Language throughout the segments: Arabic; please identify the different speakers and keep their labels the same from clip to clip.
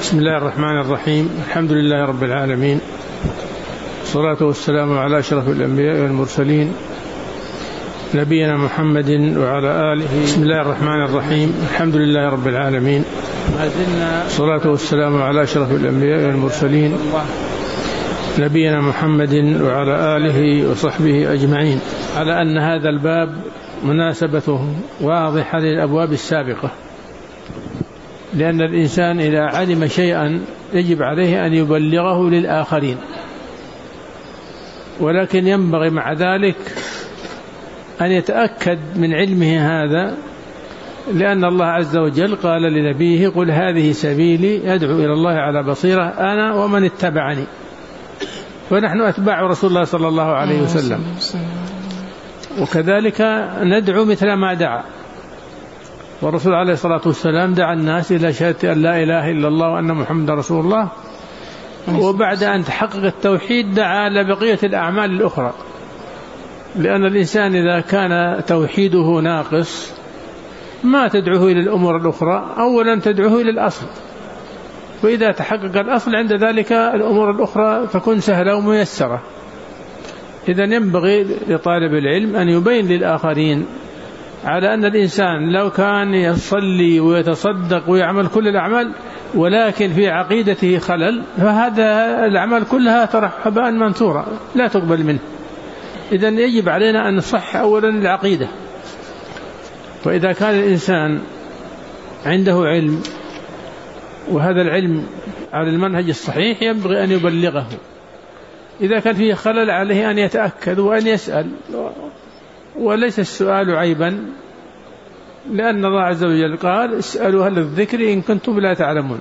Speaker 1: بسم الله الرحمن الرحيم. الحمد لله رب العالمين، والصلاة والسلام على أشرف الأنبياء والمرسلين نبينا محمد وعلى آله. بسم الله الرحمن الرحيم. الحمد لله رب العالمين، والصلاة والسلام على أشرف الأنبياء والمرسلين نبينا محمد وعلى آله وصحبه أجمعين. على أن هذا الباب مناسبته واضحة للأبواب السابقة، لأن الإنسان إذا علم شيئا يجب عليه أن يبلغه للآخرين، ولكن ينبغي مع ذلك أن يتأكد من علمه هذا، لأن الله عز وجل قال لنبيه: قل هذه سبيلي أدعو إلى الله على بصيرة أنا ومن اتبعني. فنحن أتباع رسول الله صلى الله عليه وسلم، وكذلك ندعو مثل ما دعا، والرسول عليه الصلاة والسلام دعا الناس إلى شهادة أن لا إله إلا الله وأن محمد رسول الله، وبعد أن تحقق التوحيد دعا لبقية الأعمال الأخرى، لأن الإنسان إذا كان توحيده ناقص ما تدعوه إلى الأمور الأخرى، أولا تدعوه إلى الأصل، وإذا تحقق الأصل عند ذلك الأمور الأخرى تكون سهلة وميسرة. إذن ينبغي لطالب العلم أن يبين للآخرين على أن الإنسان لو كان يصلي ويتصدق ويعمل كل الأعمال ولكن في عقيدته خلل، فهذا الأعمال كلها ترى هباء منثورا لا تقبل منه. إذن يجب علينا أن نصح أولا العقيدة، وإذا كان الإنسان عنده علم وهذا العلم على المنهج الصحيح ينبغي أن يبلغه. إذا كان فيه خلل عليه أن يتأكد وأن يسأل، وليس السؤال عيبا، لأن الله عز وجل قال: اسألوا أهل الذكر إن كنتم لا تعلمون.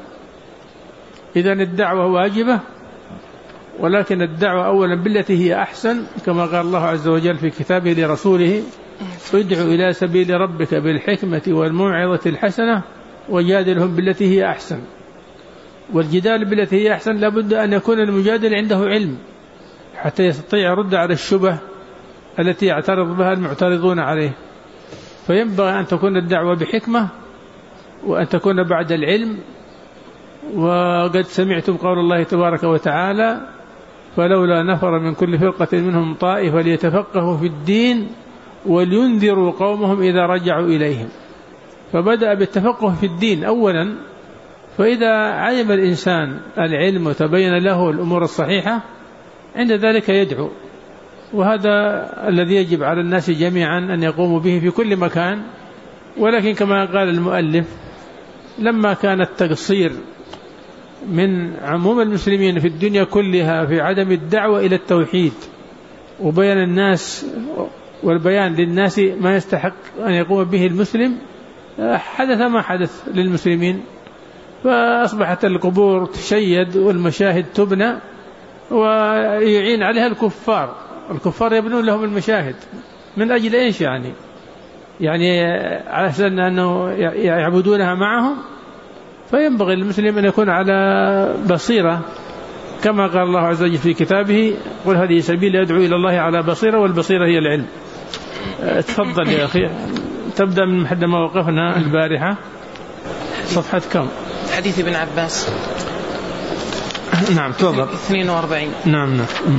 Speaker 1: إذن الدعوة واجبة، ولكن الدعوة أولا بالتي هي أحسن، كما قال الله عز وجل في كتابه لرسوله: ادع إلى سبيل ربك بالحكمة والموعظة الحسنة وجادلهم بالتي هي أحسن. والجدال بالتي هي أحسن لابد أن يكون المجادل عنده علم حتى يستطيع يرد على الشبه التي يعترض بها المعترضون عليه. فينبغي أن تكون الدعوة بحكمة، وأن تكون بعد العلم. وقد سمعتم قول الله تبارك وتعالى: فلولا نفر من كل فرقة منهم طائفة ليتفقهوا في الدين ولينذروا قومهم إذا رجعوا إليهم. فبدأ بالتفقه في الدين أولا، فإذا علم الإنسان العلم وتبين له الأمور الصحيحة عند ذلك يدعو. وهذا الذي يجب على الناس جميعا أن يقوموا به في كل مكان. ولكن كما قال المؤلف: لما كان التقصير من عموم المسلمين في الدنيا كلها في عدم الدعوة إلى التوحيد وبيان الناس والبيان للناس ما يستحق أن يقوم به المسلم، حدث ما حدث للمسلمين، فأصبحت القبور تشيد والمشاهد تبنى ويعين عليها الكفار يبنون لهم المشاهد من أجل إيش؟ يعني على أساس أنه يعبدونها معهم. فينبغي المسلم أن يكون على بصيرة، كما قال الله عز وجل في كتابه: قل هذه سبيلي أدعو إلى الله على بصيرة، والبصيرة هي العلم. تفضل يا أخي، تبدأ من حد ما وقفنا البارحة. صفحة كم؟
Speaker 2: حديث ابن عباس.
Speaker 1: نعم تفضل.
Speaker 2: 42.
Speaker 1: نعم.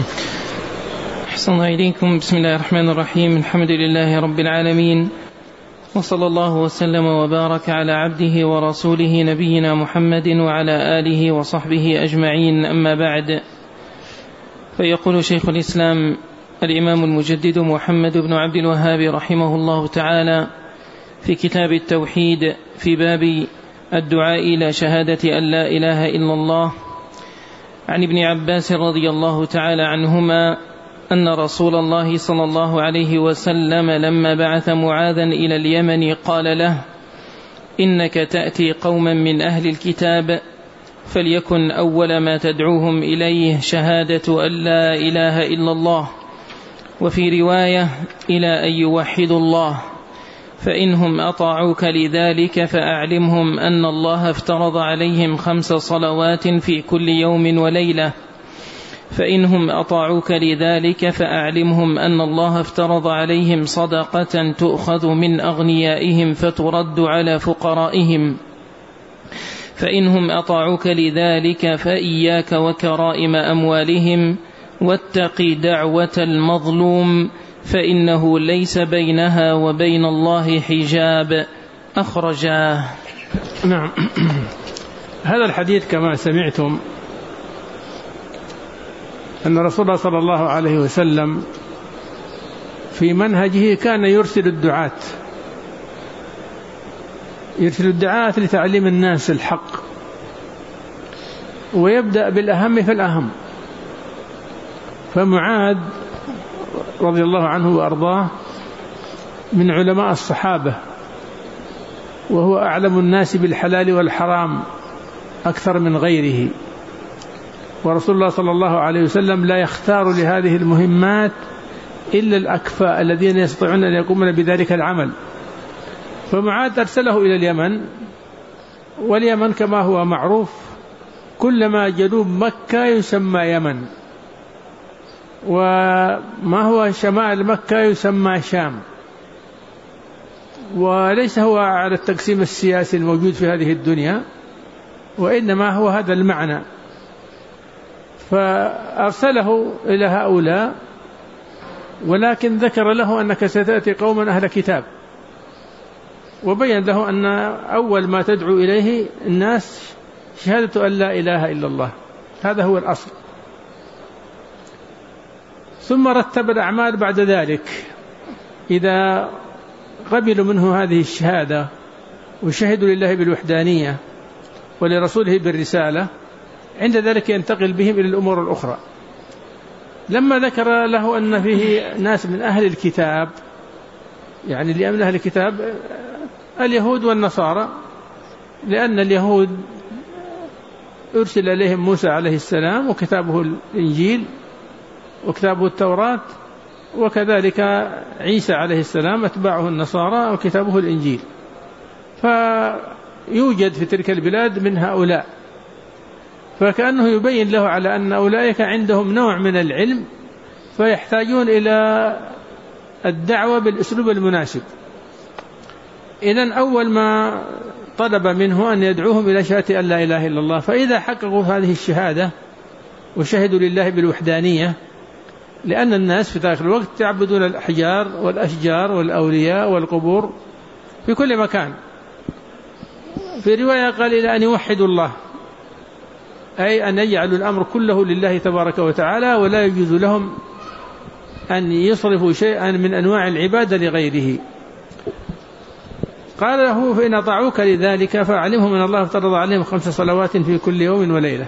Speaker 2: أحسن الله إليكم. بسم الله الرحمن الرحيم. الحمد لله رب العالمين، وصلى الله وسلم وبارك على عبده ورسوله نبينا محمد وعلى آله وصحبه أجمعين. أما بعد، فيقول شيخ الإسلام الإمام المجدد محمد بن عبد الوهاب رحمه الله تعالى في كتاب التوحيد في باب الدعاء إلى شهادة أن لا إله إلا الله عن ابن عباس رضي الله تعالى عنهما أن رسول الله صلى الله عليه وسلم لما بعث معاذا إلى اليمن قال له: إنك تأتي قوما من أهل الكتاب، فليكن أول ما تدعوهم إليه شهادة أن لا إله إلا الله، وفي رواية: إلى أن يوحدوا الله، فإنهم أطاعوك لذلك فأعلمهم أن الله افترض عليهم 5 صلوات في كل يوم وليلة، فإنهم أطاعوك لذلك فأعلمهم أن الله افترض عليهم صدقة تؤخذ من أغنيائهم فترد على فقرائهم، فإنهم أطاعوك لذلك فإياك وكرائم أموالهم، واتق دعوة المظلوم فإنه ليس بينها وبين الله حجاب. أخرجاه.
Speaker 1: نعم. هذا الحديث كما سمعتم أن رسول الله صلى الله عليه وسلم في منهجه كان يرسل الدعاة لتعليم الناس الحق، ويبدأ بالأهم فالأهم. فمعاذ رضي الله عنه وأرضاه من علماء الصحابة، وهو أعلم الناس بالحلال والحرام أكثر من غيره، ورسول الله صلى الله عليه وسلم لا يختار لهذه المهمات إلا الأكفاء الذين يستطيعون أن يقومون بذلك العمل. فمعاذ أرسله إلى اليمن، واليمن كما هو معروف كلما جنوب مكة يسمى يمن، وما هو شمال مكة يسمى شام، وليس هو على التقسيم السياسي الموجود في هذه الدنيا، وإنما هو هذا المعنى. فأرسله إلى هؤلاء، ولكن ذكر له أنك ستأتي قوما أهل كتاب، وبين له أن أول ما تدعو إليه الناس شهادة أن لا إله إلا الله، هذا هو الأصل. ثم رتب الأعمال بعد ذلك، إذا قبلوا منه هذه الشهادة وشهدوا لله بالوحدانية ولرسوله بالرسالة، عند ذلك ينتقل بهم إلى الأمور الأخرى. لما ذكر له أن فيه ناس من أهل الكتاب، يعني لأن أهل الكتاب اليهود والنصارى، لأن اليهود أرسل إليهم موسى عليه السلام وكتابه الإنجيل وكتابه التوراة، وكذلك عيسى عليه السلام أتباعه النصارى وكتابه الإنجيل. فيوجد في تلك البلاد من هؤلاء، فكأنه يبين له على أن أولئك عندهم نوع من العلم، فيحتاجون إلى الدعوة بالأسلوب المناسب. إذن أول ما طلب منه أن يدعوهم إلى شهادة أن لا إله إلا الله، فإذا حققوا هذه الشهادة وشهدوا لله بالوحدانية، لأن الناس في ذلك الوقت يعبدون الأحجار والأشجار والأولياء والقبور في كل مكان. في رواية قال إلى أن يوحدوا الله، أي أن يجعلوا الأمر كله لله تبارك وتعالى، ولا يجوز لهم أن يصرفوا شيئا من أنواع العبادة لغيره. قال له فإن أطاعوك لذلك فأعلمهم أن الله افترض عليهم 5 صلوات في كل يوم وليلة.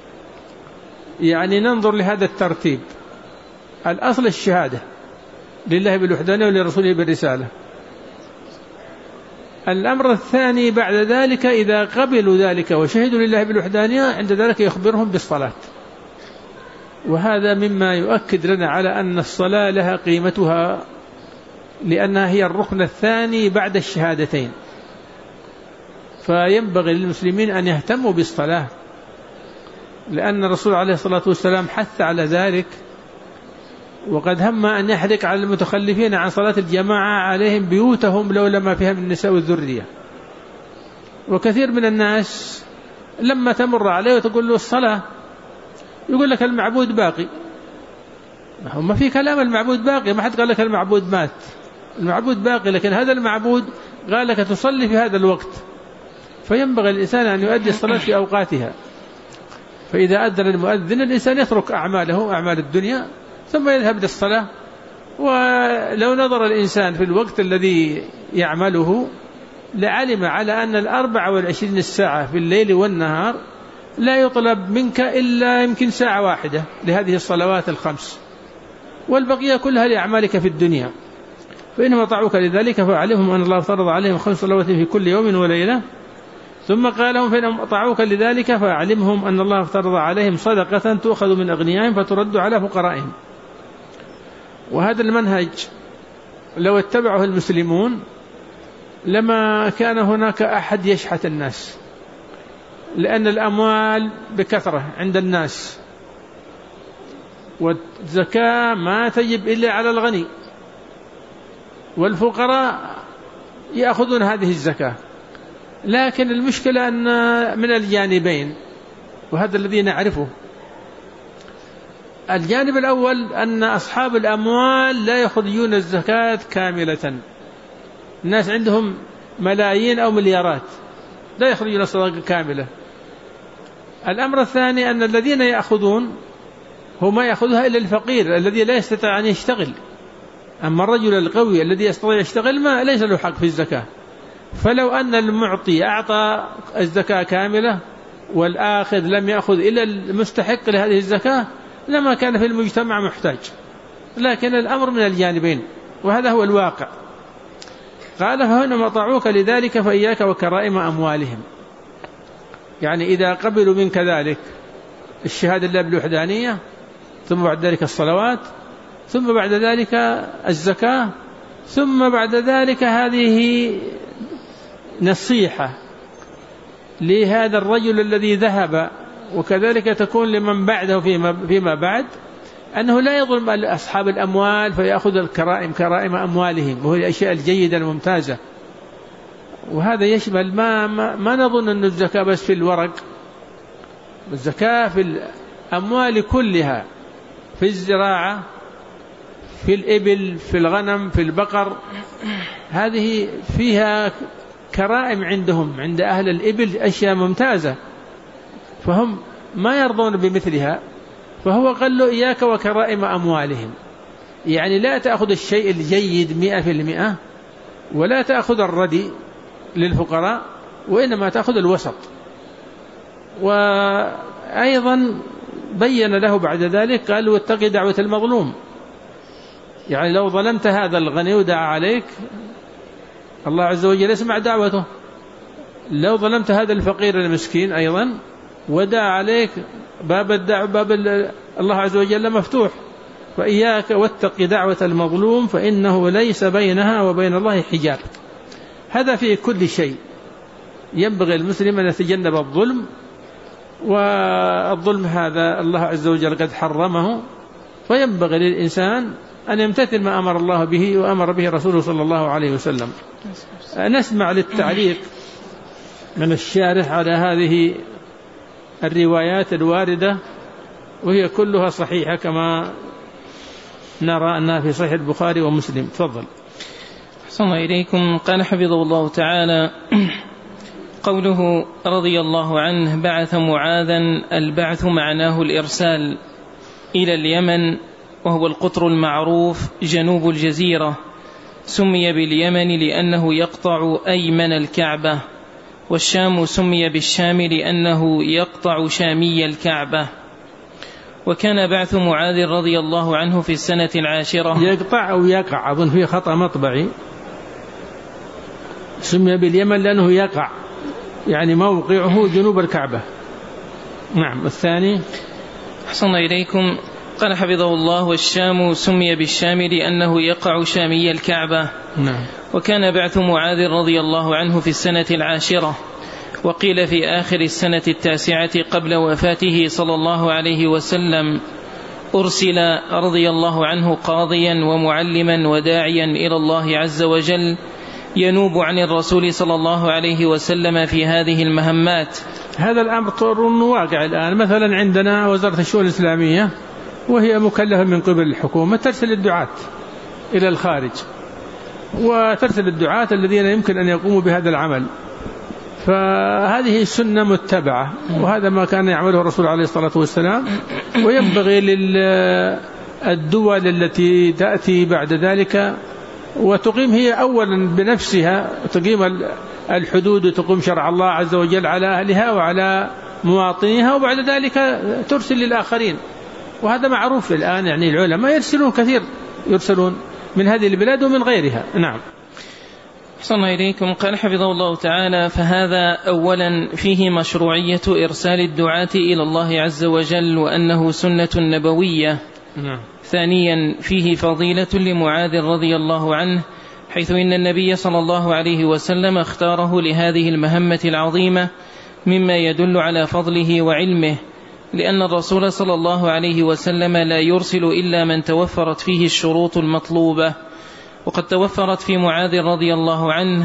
Speaker 1: يعني ننظر لهذا الترتيب: الأصل الشهادة لله بالوحدانية ولرسوله بالرسالة. الأمر الثاني بعد ذلك إذا قبلوا ذلك وشهدوا لله بالوحدانية، عند ذلك يخبرهم بالصلاة. وهذا مما يؤكد لنا على أن الصلاة لها قيمتها، لأنها هي الركن الثاني بعد الشهادتين. فينبغي للمسلمين أن يهتموا بالصلاة، لأن الرسول عليه الصلاة والسلام حث على ذلك، وقد هم أن يحرق على المتخلفين عن صلاة الجماعة عليهم بيوتهم لولا ما فيها من النساء والذرية. وكثير من الناس لما تمر عليه وتقول له الصلاة يقول لك المعبود باقي. ما في كلام المعبود باقي، ما حد قال لك المعبود مات، المعبود باقي، لكن هذا المعبود قال لك تصلي في هذا الوقت. فينبغي الإنسان أن يؤدي الصلاة في أوقاتها. فإذا أذن المؤذن الإنسان يترك أعماله، أعمال الدنيا، ثم يذهب للصلاة. ولو نظر الإنسان في الوقت الذي يعمله لعلم على أن 24 ساعة في الليل والنهار لا يطلب منك إلا يمكن ساعة واحدة لهذه الصلوات ال5، والبقية كلها لأعمالك في الدنيا. فإنما طاعوك لذلك فأعلمهم أن الله فرض عليهم 5 صلوات في كل يوم وليلة. ثم قال لهم فإن طاعوك لذلك فأعلمهم أن الله افترض عليهم صدقة تؤخذ من أغنيائهم فترد على فقرائهم. وهذا المنهج لو اتبعه المسلمون لما كان هناك أحد يشحت الناس، لأن الأموال بكثرة عند الناس، والزكاة ما تجب إلا على الغني، والفقراء يأخذون هذه الزكاة. لكن المشكلة أن من الجانبين، وهذا الذي نعرفه. الجانب الأول أن أصحاب الأموال لا يخرجون الزكاة كاملة، الناس عندهم ملايين أو مليارات لا يخرجون الصدقة كاملة. الأمر الثاني أن الذين يأخذون هو ما يأخذها إلا الفقير الذي لا يستطيع أن يشتغل، أما الرجل القوي الذي يستطيع يشتغل ما ليس له حق في الزكاة. فلو أن المعطي أعطى الزكاة كاملة والآخذ لم يأخذ إلا المستحق لهذه الزكاة لما كان في المجتمع محتاج، لكن الأمر من الجانبين وهذا هو الواقع. قال فهنا مطعوك لذلك فإياك وكرائم أموالهم، يعني إذا قبلوا منك ذلك الشهادة لله بالوحدانية، ثم بعد ذلك الصلوات، ثم بعد ذلك الزكاة، ثم بعد ذلك هذه نصيحة لهذا الرجل الذي ذهب، وكذلك تكون لمن بعده فيما بعد، أنه لا يظلم أصحاب الأموال فيأخذ الكرائم كرائم أموالهم، وهي الأشياء الجيدة الممتازة. وهذا يشمل ما نظن أن الزكاة بس في الورق، الزكاة في الأموال كلها، في الزراعة، في الإبل، في الغنم، في البقر، هذه فيها كرائم عندهم، عند أهل الإبل أشياء ممتازة فهم ما يرضون بمثلها. فهو قال له إياك وكرائم أموالهم، يعني لا تأخذ الشيء الجيد 100% ولا تأخذ الردي للفقراء، وإنما تأخذ الوسط. وأيضا بين له بعد ذلك قال واتقي دعوة المظلوم، يعني لو ظلمت هذا الغني ودعا عليك الله عز وجل يسمع دعوته، لو ظلمت هذا الفقير المسكين أيضا ودعا عليك باب الله عز وجل مفتوح. فإياك واتقي دعوة المظلوم فإنه ليس بينها وبين الله حجاب. هذا في كل شيء، ينبغي المسلم أن يتجنب الظلم، والظلم هذا الله عز وجل قد حرمه، فينبغي للإنسان أن يمتثل ما أمر الله به وأمر به رسوله صلى الله عليه وسلم. نسمع للتعليق من الشارح على هذه الروايات الواردة، وهي كلها صحيحة كما نرى أنها في صحيح البخاري ومسلم. تفضل.
Speaker 2: أحسن الله إليكم. قال حفظه الله تعالى: قوله رضي الله عنه بعث معاذا، البعث معناه الإرسال إلى اليمن، وهو القطر المعروف جنوب الجزيرة، سمي باليمن لأنه يقطع أيمن الكعبة، والشام سمي بالشام لأنه يقطع شامي الكعبة. وكان بعث معاذ رضي الله عنه في السنة 10.
Speaker 1: يقطع أو يقع، أظن فيه خطأ مطبعي، سمي باليمن لأنه يقع، يعني موقعه جنوب الكعبة. نعم. الثاني.
Speaker 2: أحسن الله إليكم. قال حفظه الله: والشام سمي بالشام لأنه يقع شامي الكعبة.
Speaker 1: نعم.
Speaker 2: وكان بعث معاذ رضي الله عنه في السنة 10، وقيل في آخر السنة 9 قبل وفاته صلى الله عليه وسلم. أرسل رضي الله عنه قاضيا ومعلما وداعيا إلى الله عز وجل، ينوب عن الرسول صلى الله عليه وسلم في هذه المهمات.
Speaker 1: هذا الأمر واقع الآن. مثلا عندنا وزارة الشؤون الإسلامية، وهي مكلفة من قبل الحكومة ترسل الدعاة إلى الخارج، وترسل الدعاة الذين يمكن أن يقوموا بهذا العمل، فهذه السنة متبعة، وهذا ما كان يعمله الرسول عليه الصلاة والسلام. وينبغي للدول التي تأتي بعد ذلك وتقيم هي أولا بنفسها، تقيم الحدود وتقيم شرع الله عز وجل على أهلها وعلى مواطنيها، وبعد ذلك ترسل للآخرين. وهذا معروف الآن، يعني العلماء يرسلون كثير، يرسلون من هذه البلاد ومن غيرها. نعم.
Speaker 2: أحسن الله إليكم. قال حفظه الله تعالى: فهذا أولا فيه مشروعية إرسال الدعاة إلى الله عز وجل، وأنه سنة نبوية.
Speaker 1: نعم.
Speaker 2: ثانيا فيه فضيلة لمعاذ رضي الله عنه، حيث إن النبي صلى الله عليه وسلم اختاره لهذه المهمة العظيمة، مما يدل على فضله وعلمه، لأن الرسول صلى الله عليه وسلم لا يرسل إلا من توفرت فيه الشروط المطلوبة، وقد توفرت في معاذ رضي الله عنه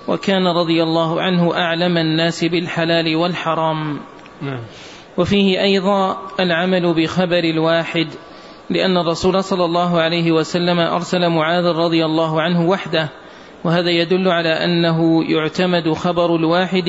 Speaker 2: وكان رضي الله عنه أعلم الناس بالحلال والحرام. وفيه أيضا العمل بخبر الواحد، لأن الرسول صلى الله عليه وسلم أرسل معاذ رضي الله عنه وحده، وهذا يدل على أنه يعتمد خبر الواحد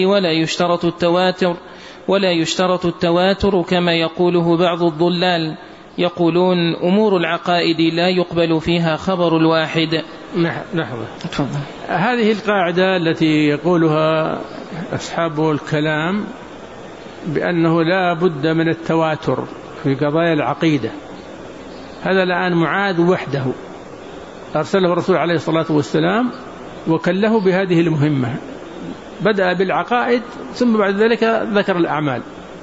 Speaker 2: ولا يشترط التواتر كما يقوله بعض الضلال، يقولون أمور العقائد لا يقبل فيها خبر الواحد.
Speaker 1: لحظة، هذه القاعدة التي يقولها أصحاب الكلام بأنه لا بد من التواتر في قضايا العقيدة، هذا الآن معاذ وحده أرسله الرسول عليه الصلاة والسلام وكله بهذه المهمة، بدأ بالعقائد ثم بعد ذلك ذكر الأعمال.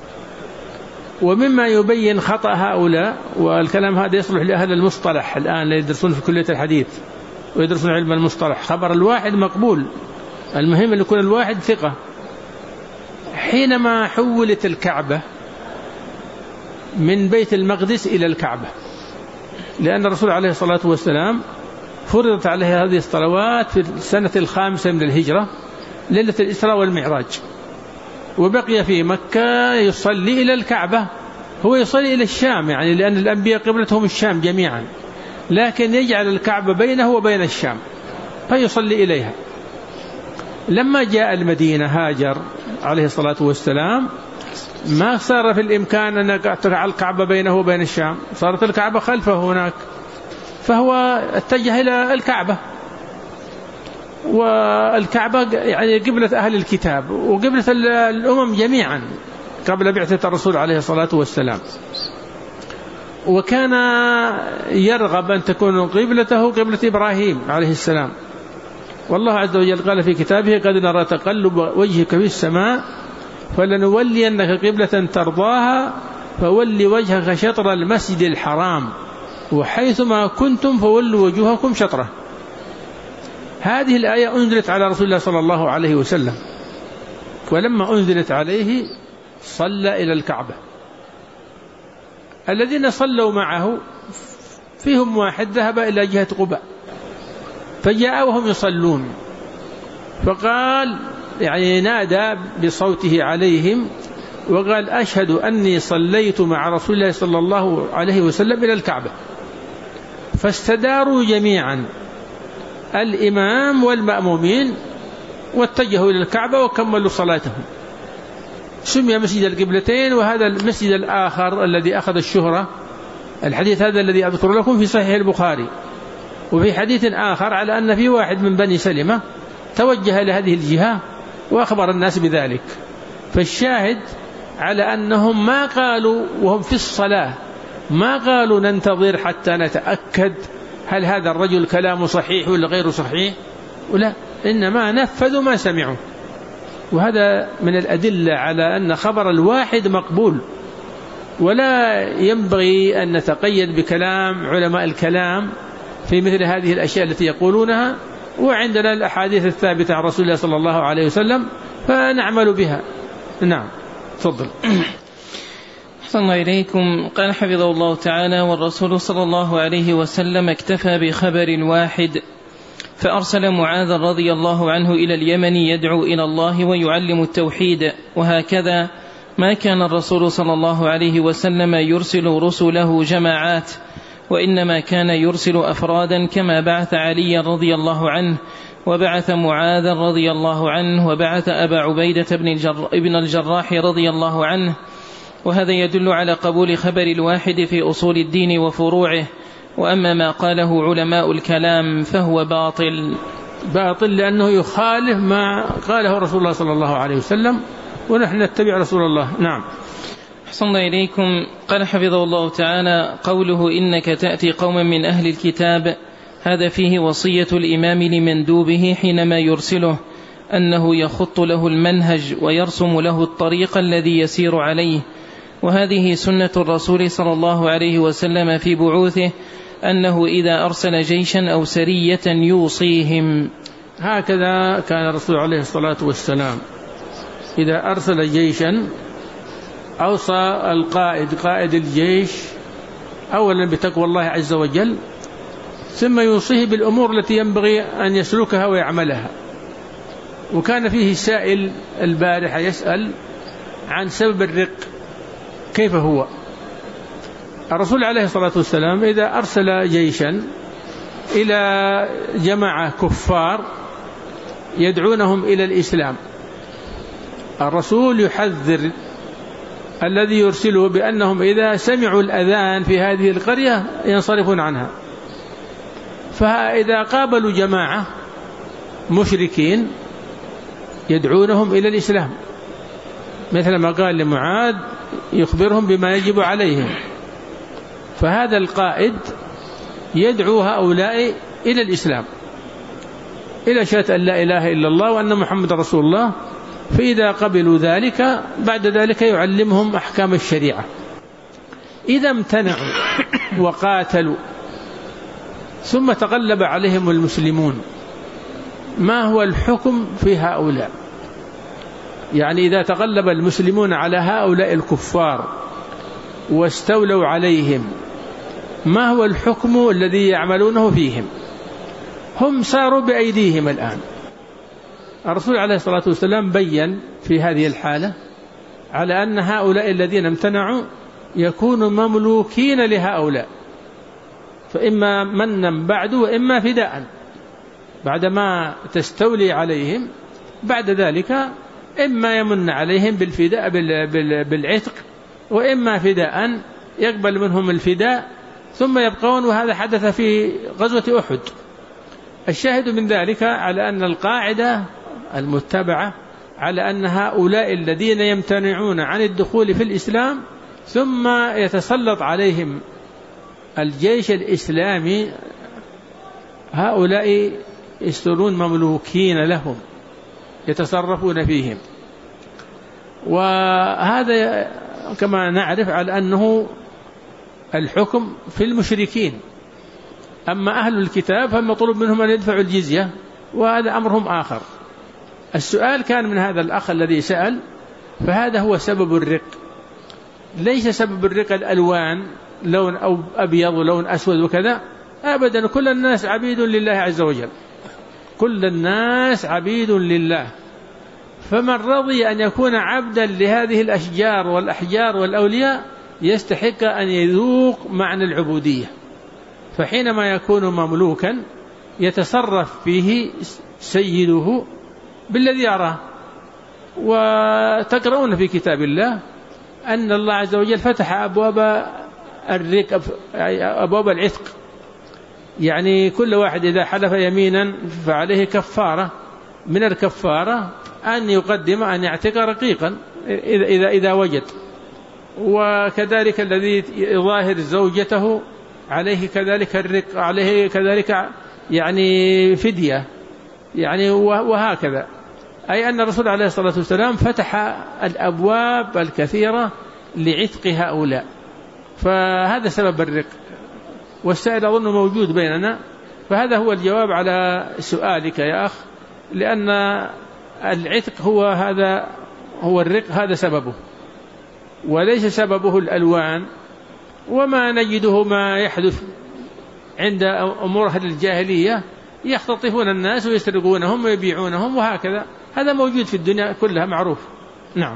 Speaker 1: ومما يبين خطأ هؤلاء، والكلام هذا يصلح لأهل المصطلح الآن اللي يدرسون في كلية الحديث ويدرسون علم المصطلح، خبر الواحد مقبول، المهم أن يكون الواحد ثقة. حينما حولت الكعبة من بيت المقدس إلى الكعبة، لأن الرسول عليه الصلاة والسلام فرضت عليه هذه الصلوات في السنة 5 من الهجرة ليلة الإسراء والمعراج، وبقي في مكة يصلي إلى الكعبة، هو يصلي إلى الشام يعني لأن الأنبياء قبلتهم الشام جميعا، لكن يجعل الكعبة بينه وبين الشام فيصلي إليها. لما جاء المدينة هاجر عليه الصلاة والسلام ما صار في الإمكان أن تجعل الكعبة بينه وبين الشام، صارت الكعبة خلفه هناك، فهو اتجه إلى الكعبة، والكعبة يعني قبلة أهل الكتاب وقبلة الأمم جميعا قبل بعثة الرسول عليه الصلاة والسلام، وكان يرغب أن تكون قبلته قبلة إبراهيم عليه السلام. والله عز وجل قال في كتابه: قد نرى تقلب وجهك في السماء فلنولينك قبلة ترضاها فول وجهك شطر المسجد الحرام وحيثما كنتم فولوا وجوهكم شطره. هذه الآية أنزلت على رسول الله صلى الله عليه وسلم، ولما أنزلت عليه صلى إلى الكعبة. الذين صلوا معه فيهم واحد ذهب إلى جهة قباء فجاء وهم يصلون، فقال يعني نادى بصوته عليهم وقال: أشهد أني صليت مع رسول الله صلى الله عليه وسلم إلى الكعبة. فاستداروا جميعا الإمام والمأمومين واتجهوا إلى الكعبة وكملوا صلاتهم. سمي مسجد القبلتين. وهذا المسجد الآخر الذي أخذ الشهرة، الحديث هذا الذي أذكر لكم في صحيح البخاري، وفي حديث آخر على أن في واحد من بني سلمة توجه لهذه الجهة وأخبر الناس بذلك. فالشاهد على أنهم ما قالوا وهم في الصلاة، ما قالوا ننتظر حتى نتأكد هل هذا الرجل كلامه صحيح ولا غير صحيح، ولا، إنما نفذوا ما سمعوا. وهذا من الأدلة على أن خبر الواحد مقبول، ولا ينبغي أن نتقيد بكلام علماء الكلام في مثل هذه الأشياء التي يقولونها، وعندنا الأحاديث الثابتة عن رسول الله صلى الله عليه وسلم فنعمل بها. نعم، تفضل.
Speaker 2: أحسن الله إليكم. قال حفظه الله تعالى: والرسول صلى الله عليه وسلم اكتفى بخبر واحد، فأرسل معاذ رضي الله عنه إلى اليمن يدعو إلى الله ويعلم التوحيد. وهكذا ما كان الرسول صلى الله عليه وسلم يرسل رسله جماعات، وإنما كان يرسل أفرادا، كما بعث علي رضي الله عنه، وبعث معاذ رضي الله عنه، وبعث أبا عبيدة بن الجراح رضي الله عنه. وهذا يدل على قبول خبر الواحد في أصول الدين وفروعه. وأما ما قاله علماء الكلام فهو باطل لأنه يخالف ما قاله رسول الله صلى الله عليه وسلم، ونحن نتبع رسول الله. نعم. أحسن الله إليكم. قال حفظه الله تعالى: قوله إنك تأتي قوما من أهل الكتاب، هذا فيه وصية الإمام لمندوبه حينما يرسله أنه يخط له المنهج ويرسم له الطريق الذي يسير عليه. وهذه سنة الرسول صلى الله عليه وسلم في بعوثه، أنه إذا أرسل جيشا أو سرية يوصيهم.
Speaker 1: هكذا كان الرسول عليه الصلاة والسلام إذا أرسل جيشا أوصى القائد، قائد الجيش، أولا بتقوى الله عز وجل، ثم يوصيه بالأمور التي ينبغي أن يسلكها ويعملها. وكان فيه سائل البارحة يسأل عن سبب الرق كيف هو. الرسول عليه الصلاة والسلام إذا أرسل جيشا إلى جماعة كفار يدعونهم إلى الإسلام، الرسول يحذر الذي يرسله بأنهم إذا سمعوا الأذان في هذه القرية ينصرفون عنها. فإذا قابلوا جماعة مشركين يدعونهم إلى الإسلام، مثل ما قال لمعاذ يخبرهم بما يجب عليهم، فهذا القائد يدعو هؤلاء إلى الإسلام، إلى شهادة أن لا إله إلا الله وأن محمد رسول الله. فإذا قبلوا ذلك بعد ذلك يعلمهم أحكام الشريعة. إذا امتنعوا وقاتلوا ثم تغلب عليهم المسلمون، ما هو الحكم في هؤلاء؟ يعني إذا تغلب المسلمون على هؤلاء الكفار واستولوا عليهم، ما هو الحكم الذي يعملونه فيهم؟ هم صاروا بأيديهم الآن. الرسول عليه الصلاة والسلام بيّن في هذه الحالة على أن هؤلاء الذين امتنعوا يكونوا مملوكين لهؤلاء، فإما منا بعد وإما فداء، بعدما تستولي عليهم بعد ذلك إما يمن عليهم بالفداء بالعتق، وإما فداء يقبل منهم الفداء ثم يبقون. وهذا حدث في غزوة أحد. الشاهد من ذلك على أن القاعدة المتبعة على أن هؤلاء الذين يمتنعون عن الدخول في الإسلام ثم يتسلط عليهم الجيش الإسلامي، هؤلاء يصيرون مملوكين لهم يتصرفون فيهم. وهذا كما نعرف على أنه الحكم في المشركين. أما أهل الكتاب فالمطلوب منهم أن يدفعوا الجزية، وهذا أمرهم آخر. السؤال كان من هذا الأخ الذي سأل، فهذا هو سبب الرق. ليس سبب الرق الألوان، لون أو أبيض ولون أسود وكذا، أبدا. كل الناس عبيد لله عز وجل، كل الناس عبيد لله. فمن رضي أن يكون عبدا لهذه الأشجار والأحجار والأولياء يستحق أن يذوق معنى العبودية. فحينما يكون مملوكا يتصرف فيه سيده بالذي يراه. وتقرؤون في كتاب الله أن الله عز وجل فتح أبواب الرق، أبواب العتق. يعني كل واحد إذا حلف يمينا فعليه كفارة، من الكفارة أن يقدم أن يعتق رقيقا إذا وجد. وكذلك الذي يظاهر زوجته عليه كذلك الرق، عليه كذلك يعني فدية، يعني وهكذا. أي أن الرسول عليه الصلاة والسلام فتح الأبواب الكثيرة لعتق هؤلاء. فهذا سبب الرق. والسائل أظن موجود بيننا، فهذا هو الجواب على سؤالك يا أخ، لأن العتق هو الرق، هذا سببه، وليس سببه الألوان. وما نجده ما يحدث عند أمور أهل الجاهلية، يختطفون الناس ويسرقونهم ويبيعونهم وهكذا، هذا موجود في الدنيا كلها معروف. نعم.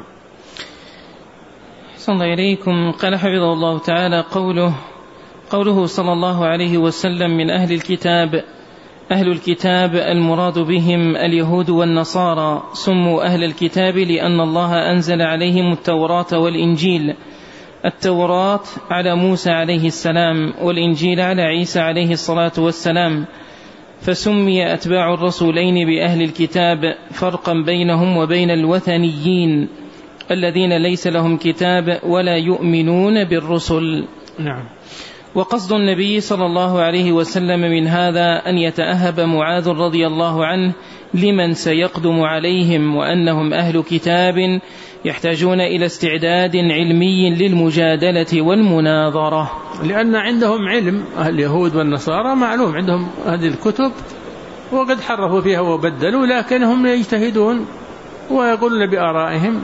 Speaker 2: صلى الله إليكم. قال حفظه الله تعالى قوله صلى الله عليه وسلم من أهل الكتاب. أهل الكتاب المراد بهم اليهود والنصارى، سموا أهل الكتاب لأن الله أنزل عليهم التوراة والإنجيل. التوراة على موسى عليه السلام، والإنجيل على عيسى عليه الصلاة والسلام. فسمي أتباع الرسولين بأهل الكتاب فرقا بينهم وبين الوثنيين الذين ليس لهم كتاب ولا يؤمنون بالرسل.
Speaker 1: نعم.
Speaker 2: وقصد النبي صلى الله عليه وسلم من هذا أن يتأهب معاذ رضي الله عنه لمن سيقدم عليهم، وأنهم أهل كتاب يحتاجون إلى استعداد علمي للمجادلة والمناظرة،
Speaker 1: لأن عندهم علم. أهل اليهود والنصارى معلوم عندهم هذه الكتب، وقد حرفوا فيها وبدلوا، لكنهم يجتهدون ويقولون بآرائهم.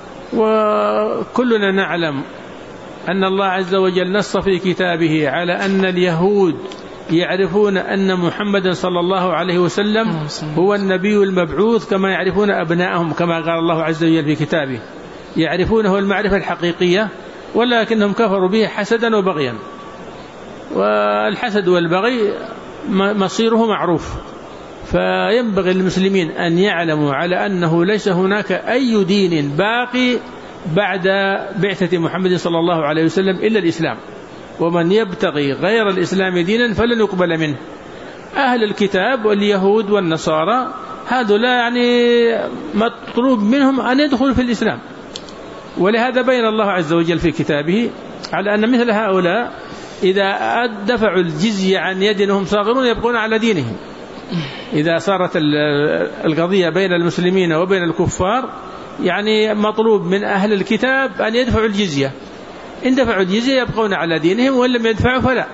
Speaker 1: وكلنا نعلم أن الله عز وجل نص في كتابه على أن اليهود يعرفون أن محمدا صلى الله عليه وسلم هو النبي المبعوث كما يعرفون أبنائهم، كما قال الله عز وجل في كتابه، يعرفونه المعرفة الحقيقية، ولكنهم كفروا به حسدا وبغيا. والحسد والبغي مصيره معروف. فينبغي للمسلمين أن يعلموا على أنه ليس هناك أي دين باقي بعد بعثة محمد صلى الله عليه وسلم إلا الإسلام، ومن يبتغي غير الإسلام دينا فلن يقبل منه. أهل الكتاب واليهود والنصارى هذولا يعني مطلوب منهم أن يدخلوا في الإسلام، ولهذا بين الله عز وجل في كتابه على أن مثل هؤلاء إذا دفعوا الجزية عن يد وهم صاغرون يبقون على دينهم. إذا صارت القضية بين المسلمين وبين الكفار يعني مطلوب من أهل الكتاب أن يدفعوا الجزية، إن دفعوا الجزية يبقون على دينهم، وإن لم يدفعوا فلا.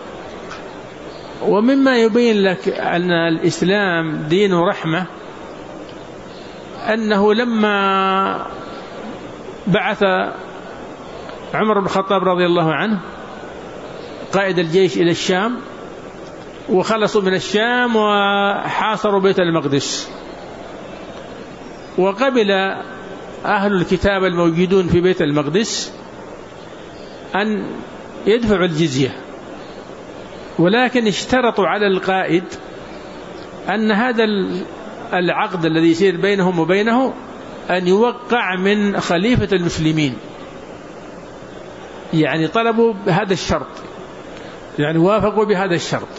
Speaker 1: ومما يبين لك أن الإسلام دين رحمة أنه لما بعث عمر بن الخطاب رضي الله عنه قائد الجيش إلى الشام، وخلصوا من الشام وحاصروا بيت المقدس، وقبل أهل الكتاب الموجودون في بيت المقدس أن يدفعوا الجزية، ولكن اشترطوا على القائد أن هذا العقد الذي يصير بينهم وبينه أن يوقع من خليفة المسلمين. يعني طلبوا بهذا الشرط، يعني وافقوا بهذا الشرط.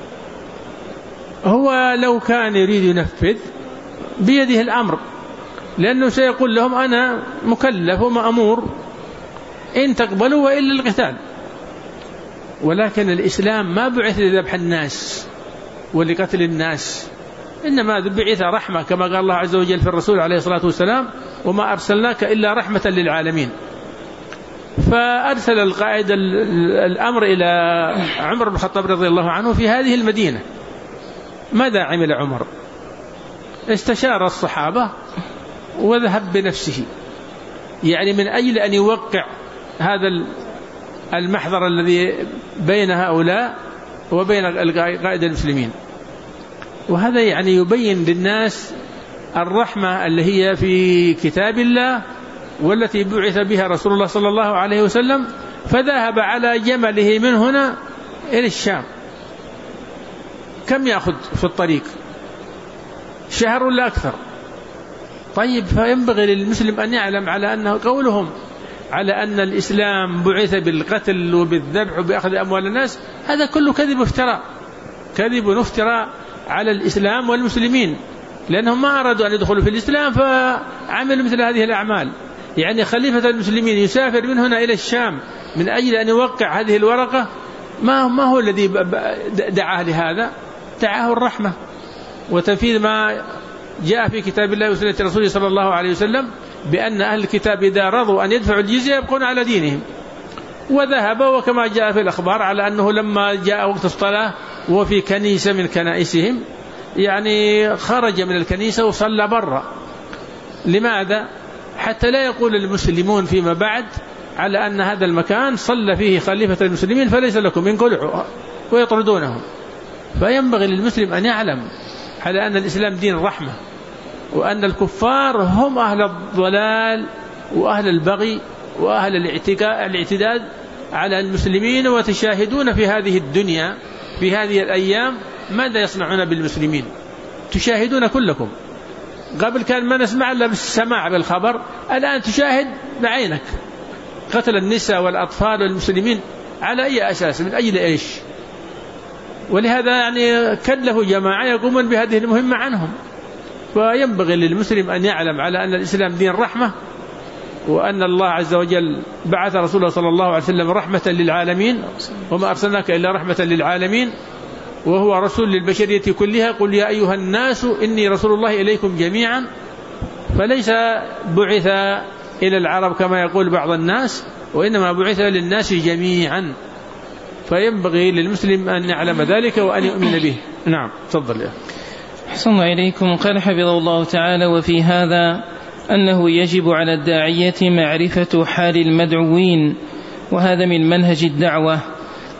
Speaker 1: هو لو كان يريد ينفذ بيده الأمر، لأنه سيقول لهم أنا مكلف ومأمور إن تقبلوا وإلا القتال. ولكن الإسلام ما بعث لذبح الناس ولقتل الناس، إنما بعث رحمة كما قال الله عز وجل في الرسول عليه الصلاة والسلام وما أرسلناك إلا رحمة للعالمين. فأرسل القائد الأمر إلى عمر بن الخطاب رضي الله عنه في هذه المدينة. ماذا عمل عمر؟ استشار الصحابة وذهب بنفسه، يعني من أجل أن يوقع هذا المحضر الذي بين هؤلاء وبين قائد المسلمين. وهذا يعني يبين للناس الرحمة اللي هي في كتاب الله والتي بعث بها رسول الله صلى الله عليه وسلم. فذهب على جمله من هنا إلى الشام. كم يأخذ في الطريق؟ شهر ولا أكثر؟ طيب، فينبغي للمسلم أن يعلم على أنه قولهم على أن الإسلام بعث بالقتل وبالذبح وبأخذ أموال الناس، هذا كله كذب وافتراء، كذب وافتراء على الإسلام والمسلمين، لأنهم ما أرادوا أن يدخلوا في الإسلام فعملوا مثل هذه الأعمال. يعني خليفة المسلمين يسافر من هنا إلى الشام من أجل أن يوقع هذه الورقة، ما هو الذي دعاه لهذا؟ دعاه الرحمة وتنفيذ ما جاء في كتاب الله وسنة رسوله صلى الله عليه وسلم بأن أهل الكتاب إذا رضوا أن يدفعوا الجزية يبقون على دينهم. وذهب، وكما جاء في الأخبار على أنه لما جاء وقت الصلاة وفي كنيسة من كنائسهم يعني خرج من الكنيسة وصلى برا. لماذا؟ حتى لا يقول المسلمون فيما بعد على أن هذا المكان صلى فيه خليفة المسلمين فليس لكم، ينقلعوا ويطردونهم. فينبغي للمسلم أن يعلم على أن الإسلام دين الرحمة، وأن الكفار هم أهل الضلال وأهل البغي وأهل الاعتداد على المسلمين. وتشاهدون في هذه الدنيا في هذه الأيام ماذا يصنعون بالمسلمين، تشاهدون كلكم. قبل كان ما نسمع إلا بالسماع بالخبر، الآن تشاهد بعينك قتل النساء والأطفال والمسلمين. على أي أساس؟ من أجل إيش؟ ولهذا يعني كله جماعة يقومون بهذه المهمة عنهم. وينبغي للمسلم أن يعلم على أن الإسلام دين رحمة، وأن الله عز وجل بعث رسوله صلى الله عليه وسلم رحمة للعالمين، وما أرسلناك إلا رحمة للعالمين، وهو رسول للبشرية كلها. قل يا أيها الناس إني رسول الله إليكم جميعا. فليس بعث إلى العرب كما يقول بعض الناس، وإنما بعث للناس جميعا. فينبغي للمسلم أن يعلم ذلك وأن يؤمن به. نعم، تفضل يا
Speaker 2: أحسن إليكم. قال حفظه الله تعالى: وفي هذا أنه يجب على الداعية معرفة حال المدعوين، وهذا من منهج الدعوة،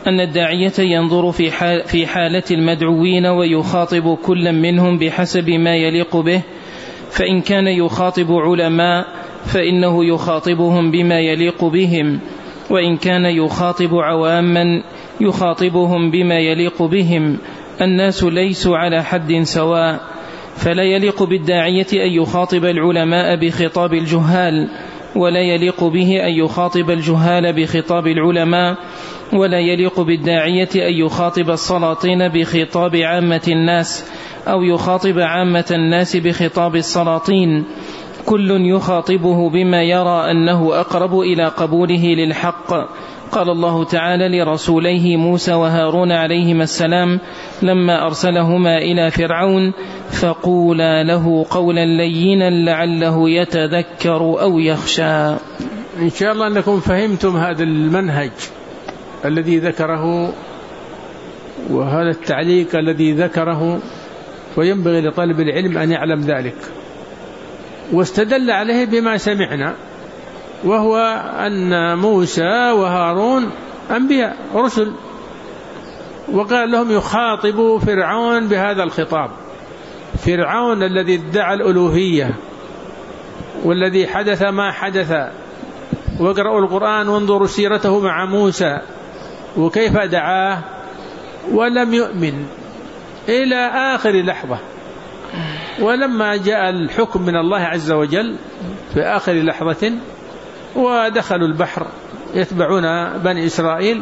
Speaker 2: أن الداعية ينظر في حالة المدعوين ويخاطب كل منهم بحسب ما يليق به، فإن كان يخاطب علماء فإنه يخاطبهم بما يليق بهم، وإن كان يخاطب عواما يخاطبهم بما يليق بهم. الناس ليسوا على حد سواء، فلا يليق بالداعية أن يخاطب العلماء بخطاب الجهال، ولا يليق به أن يخاطب الجهال بخطاب العلماء، ولا يليق بالداعية أن يخاطب السلاطين بخطاب عامة الناس، أو يخاطب عامة الناس بخطاب السلاطين. كل يخاطبه بما يرى أنه أقرب إلى قبوله للحق. قال الله تعالى لرسوليه موسى وهارون عليهما السلام لما أرسلهما إلى فرعون: فقولا له قولا لينا لعله يتذكر أو يخشى.
Speaker 1: إن شاء الله أنكم فهمتم هذا المنهج الذي ذكره وهذا التعليق الذي ذكره، وينبغي لطالب العلم أن يعلم ذلك. واستدل عليه بما سمعنا، وهو أن موسى وهارون أنبياء رسل، وقال لهم يخاطبوا فرعون بهذا الخطاب. فرعون الذي ادعى الألوهية والذي حدث ما حدث، واقرأوا القرآن وانظروا سيرته مع موسى وكيف دعاه ولم يؤمن إلى آخر لحظة، ولما جاء الحكم من الله عز وجل في آخر لحظة ودخلوا البحر يتبعون بني إسرائيل،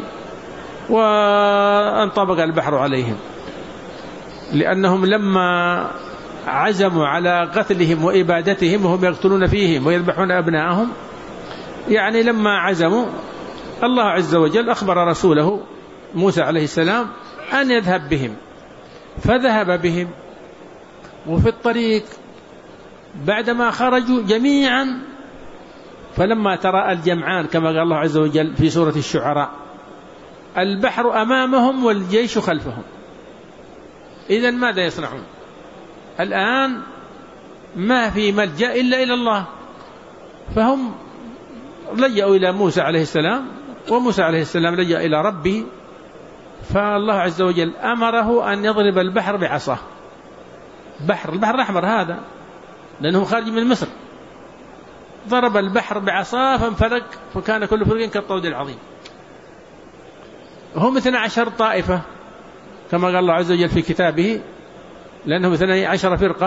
Speaker 1: وانطبق البحر عليهم، لأنهم لما عزموا على قتلهم وإبادتهم وهم يقتلون فيهم ويذبحون أبناءهم، يعني لما عزموا الله عز وجل أخبر رسوله موسى عليه السلام أن يذهب بهم، فذهب بهم. وفي الطريق بعدما خرجوا جميعا، فلما تراءى الجمعان كما قال الله عز وجل في سورة الشعراء: البحر أمامهم والجيش خلفهم. إذن ماذا يصنعون؟ الآن ما في ملجأ إلا إلى الله، فهم لجأوا إلى موسى عليه السلام، وموسى عليه السلام لجأ إلى ربه، فالله عز وجل أمره أن يضرب البحر بعصاه. البحر الأحمر هذا لأنه خارج من مصر، ضرب البحر بعصاه فانفلق، فكان كل فرق كالطود العظيم. هم 12 طائفة كما قال الله عز وجل في كتابه، لأنهم 12 فرقة.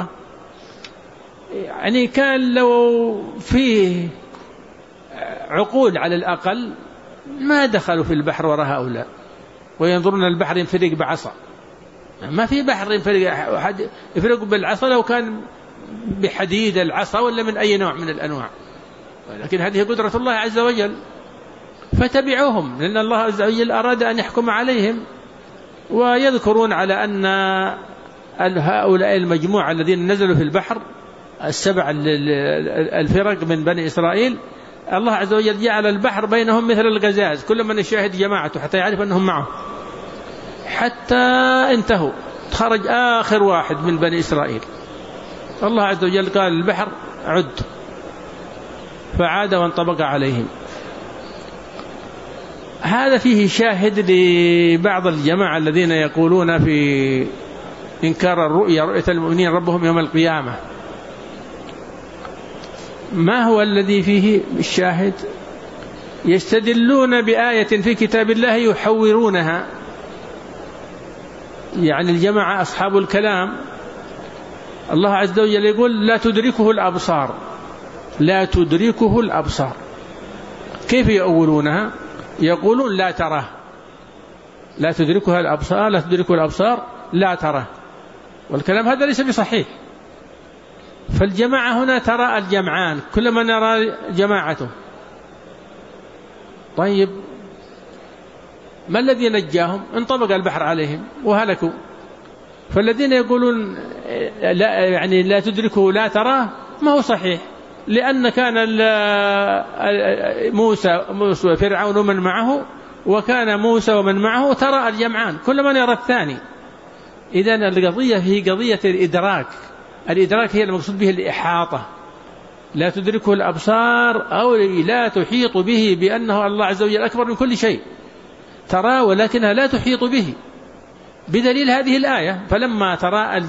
Speaker 1: يعني كان لو فيه عقول على الأقل ما دخلوا في البحر وراء هؤلاء وينظرون البحر ينفرق بعصا. ما في بحر يفرق بالعصا، لو كان بحديد العصا ولا من أي نوع من الأنواع، لكن هذه قدرة الله عز وجل. فتبعوهم لأن الله عز وجل أراد أن يحكم عليهم. ويذكرون على أن هؤلاء المجموعة الذين نزلوا في البحر 7 الفرق من بني إسرائيل، الله عز وجل جعل البحر بينهم مثل الغزاز، كل من يشاهد جماعته حتى يعرف أنهم معه، حتى انتهوا خرج آخر واحد من بني إسرائيل. الله عز وجل قال البحر عد، فعاد وانطبق عليهم. هذا فيه شاهد لبعض الجماعة الذين يقولون في إنكار الرؤيا، رؤية المؤمنين ربهم يوم القيامة. ما هو الذي فيه الشاهد؟ يستدلون بآية في كتاب الله يحورونها، يعني الجماعة أصحاب الكلام. الله عز وجل يقول لا تدركه الأبصار، لا تدركه الأبصار. كيف يؤولونها؟ يقولون لا تراه، لا تدركها الأبصار، لا تدركه الأبصار لا تراه، والكلام هذا ليس بصحيح. فالجماعة هنا ترى الجمعان، كل من يرى جماعته. طيب ما الذي نجاهم؟ انطبق البحر عليهم وهلكوا. فالذين يقولون لا يعني لا تدركه لا تراه ما هو صحيح، لأن كان موسى فرعون ومن معه، وكان موسى ومن معه ترى الجمعان، كل من يرى الثاني. إذن القضية هي قضية الإدراك. الإدراك هي المقصود به الإحاطة، لا تدركه الأبصار أو لا تحيط به بأنه الله عز وجل أكبر من كل شيء. ترى ولكنها لا تحيط به، بدليل هذه الآية. فلما ترى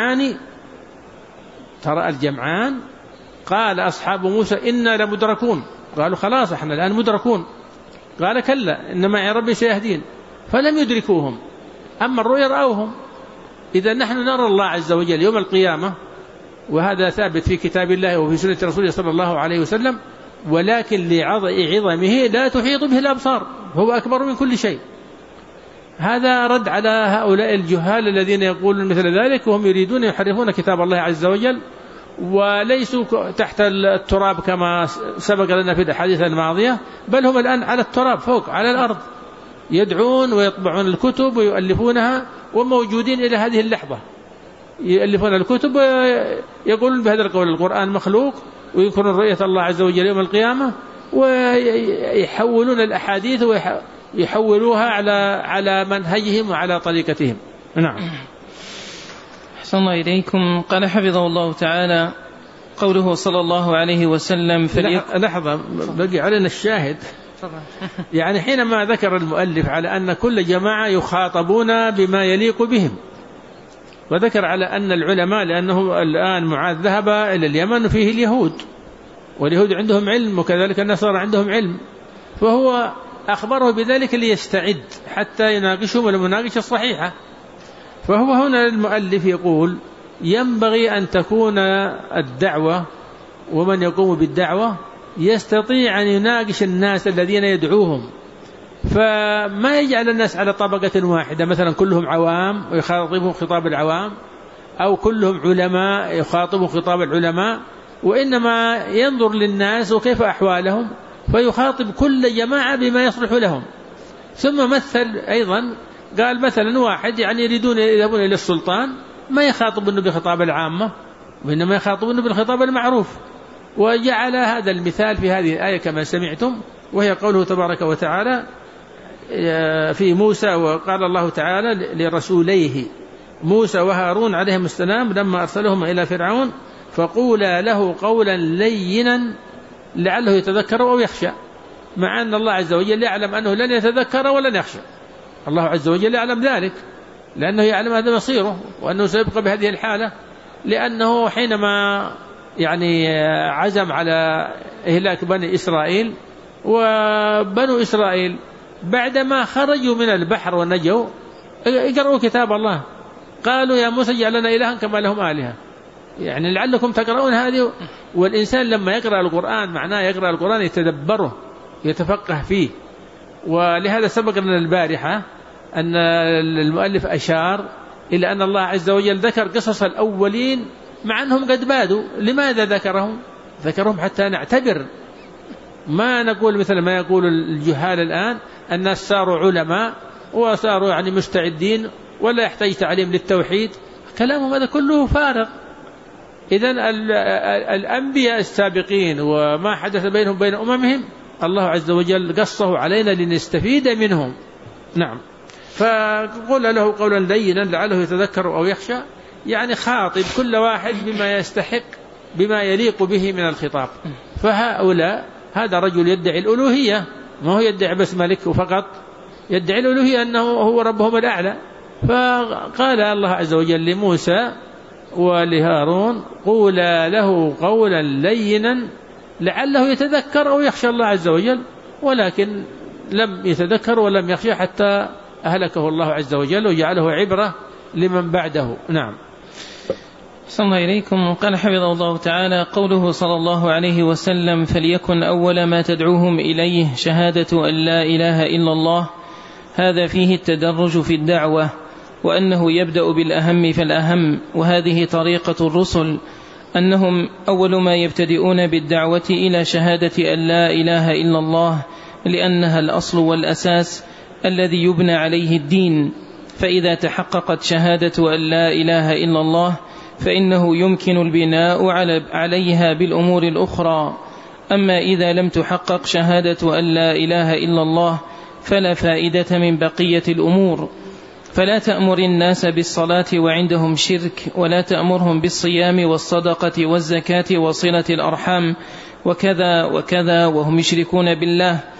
Speaker 1: الجمعان قال أصحاب موسى إنا لمدركون، قالوا خلاص احنا الآن مدركون، قال كلا إن معي ربي سيهدين، فلم يدركوهم. أما الرؤيا رأوهم. إذا نحن نرى الله عز وجل يوم القيامة، وهذا ثابت في كتاب الله وفي سنة رسوله صلى الله عليه وسلم، ولكن لعظمه لا تحيط به الأبصار، هو أكبر من كل شيء. هذا رد على هؤلاء الجهال الذين يقولون مثل ذلك، وهم يريدون يحرفون كتاب الله عز وجل، وليسوا تحت التراب كما سبق لنا في الحديث الماضية، بل هم الآن على التراب فوق على الأرض، يدعون ويطبعون الكتب ويؤلفونها، وموجودين إلى هذه اللحظة يؤلفون الكتب ويقولون بهذا القول القرآن مخلوق، وينكرون رؤية الله عز وجل يوم القيامة، ويحولون الأحاديث ويحولوها على منهجهم وعلى طريقتهم. نعم.
Speaker 2: أحسن الله إليكم. قال حفظه الله تعالى قوله صلى الله عليه وسلم
Speaker 1: لحظة بقي علينا الشاهد. يعني حينما ذكر المؤلف على أن كل جماعة يخاطبون بما يليق بهم، وذكر على أن العلماء، لأنه الآن معاذ ذهب إلى اليمن فيه اليهود، واليهود عندهم علم، وكذلك النصارى عندهم علم، فهو أخبره بذلك ليستعد حتى يناقشهم المناقشة الصحيحة. فهو هنا المؤلف يقول ينبغي أن تكون الدعوة، ومن يقوم بالدعوة يستطيع أن يناقش الناس الذين يدعوهم، فما يجعل الناس على طبقة واحدة، مثلا كلهم عوام ويخاطبهم خطاب العوام، أو كلهم علماء يخاطبوا خطاب العلماء، وإنما ينظر للناس وكيف أحوالهم فيخاطب كل جماعة بما يصلح لهم. ثم مثل أيضا، قال مثلا واحد يعني يريدون يذهبون إلى السلطان، ما يخاطبونه بخطاب العامة، وإنما يخاطبونه بالخطاب المعروف. وجعل هذا المثال في هذه الآية كما سمعتم، وهي قوله تبارك وتعالى في موسى، وقال الله تعالى لرسوليه موسى وهارون عليهم السلام لما أرسلهما إلى فرعون فقولا له قولا لينا لعله يتذكر أو يخشى، مع أن الله عز وجل يعلم أنه لن يتذكر ولن يخشى. الله عز وجل يعلم ذلك، لأنه يعلم هذا مصيره، وأنه سيبقى بهذه الحالة، لأنه حينما يعني عزم على إهلاك بني إسرائيل، وبنو إسرائيل بعدما خرجوا من البحر ونجوا اقرأوا كتاب الله، قالوا يا موسى اجعل لنا إلها كما لهم آلهة، يعني لعلكم تقرؤون هذه. والإنسان لما يقرأ القرآن معناه يقرأ القرآن يتدبره يتفقه فيه. ولهذا سبق لنا البارحة أن المؤلف أشار إلى أن الله عز وجل ذكر قصص الأولين مع أنهم قد بادوا. لماذا ذكرهم حتى نعتبر، ما نقول مثل ما يقول الجهال الآن الناس صاروا علماء وصاروا يعني مستعدين ولا يحتاج تعليم للتوحيد، كلامهم هذا كله فارغ. إذن الأنبياء السابقين وما حدث بينهم بين أممهم الله عز وجل قصه علينا لنستفيد منهم. نعم. فقل له قولا لينا لعله يتذكر أو يخشى، يعني خاطب كل واحد بما يستحق بما يليق به من الخطاب. فهؤلاء هذا رجل يدعي الألوهية، ما هو يدعي بس ملك فقط، يدعي الألوهية أنه هو ربهم الأعلى. فقال الله عز وجل لموسى ولهارون قولا له قولا لينا لعله يتذكر أو يخشى الله عز وجل، ولكن لم يتذكر ولم يخشى حتى أهلكه الله عز وجل وجعله عبرة لمن بعده. نعم.
Speaker 2: صلى الله إليكم. قال حفظه الله تعالى قوله صلى الله عليه وسلم فليكن أول ما تدعوهم إليه شهادة أن لا إله إلا الله، هذا فيه التدرج في الدعوة، وأنه يبدأ بالأهم فالأهم، وهذه طريقة الرسل أنهم أول ما يبتدئون بالدعوة إلى شهادة أن لا إله إلا الله، لأنها الأصل والأساس الذي يبنى عليه الدين. فإذا تحققت شهادة أن لا إله إلا الله فإنه يمكن البناء عليها بالأمور الأخرى. أما إذا لم تحقق شهادة أن لا إله إلا الله فلا فائدة من بقية الأمور. فلا تأمر الناس بالصلاة وعندهم شرك، ولا تأمرهم بالصيام والصدقة والزكاة وصلة الأرحام وكذا وكذا وهم يشركون بالله،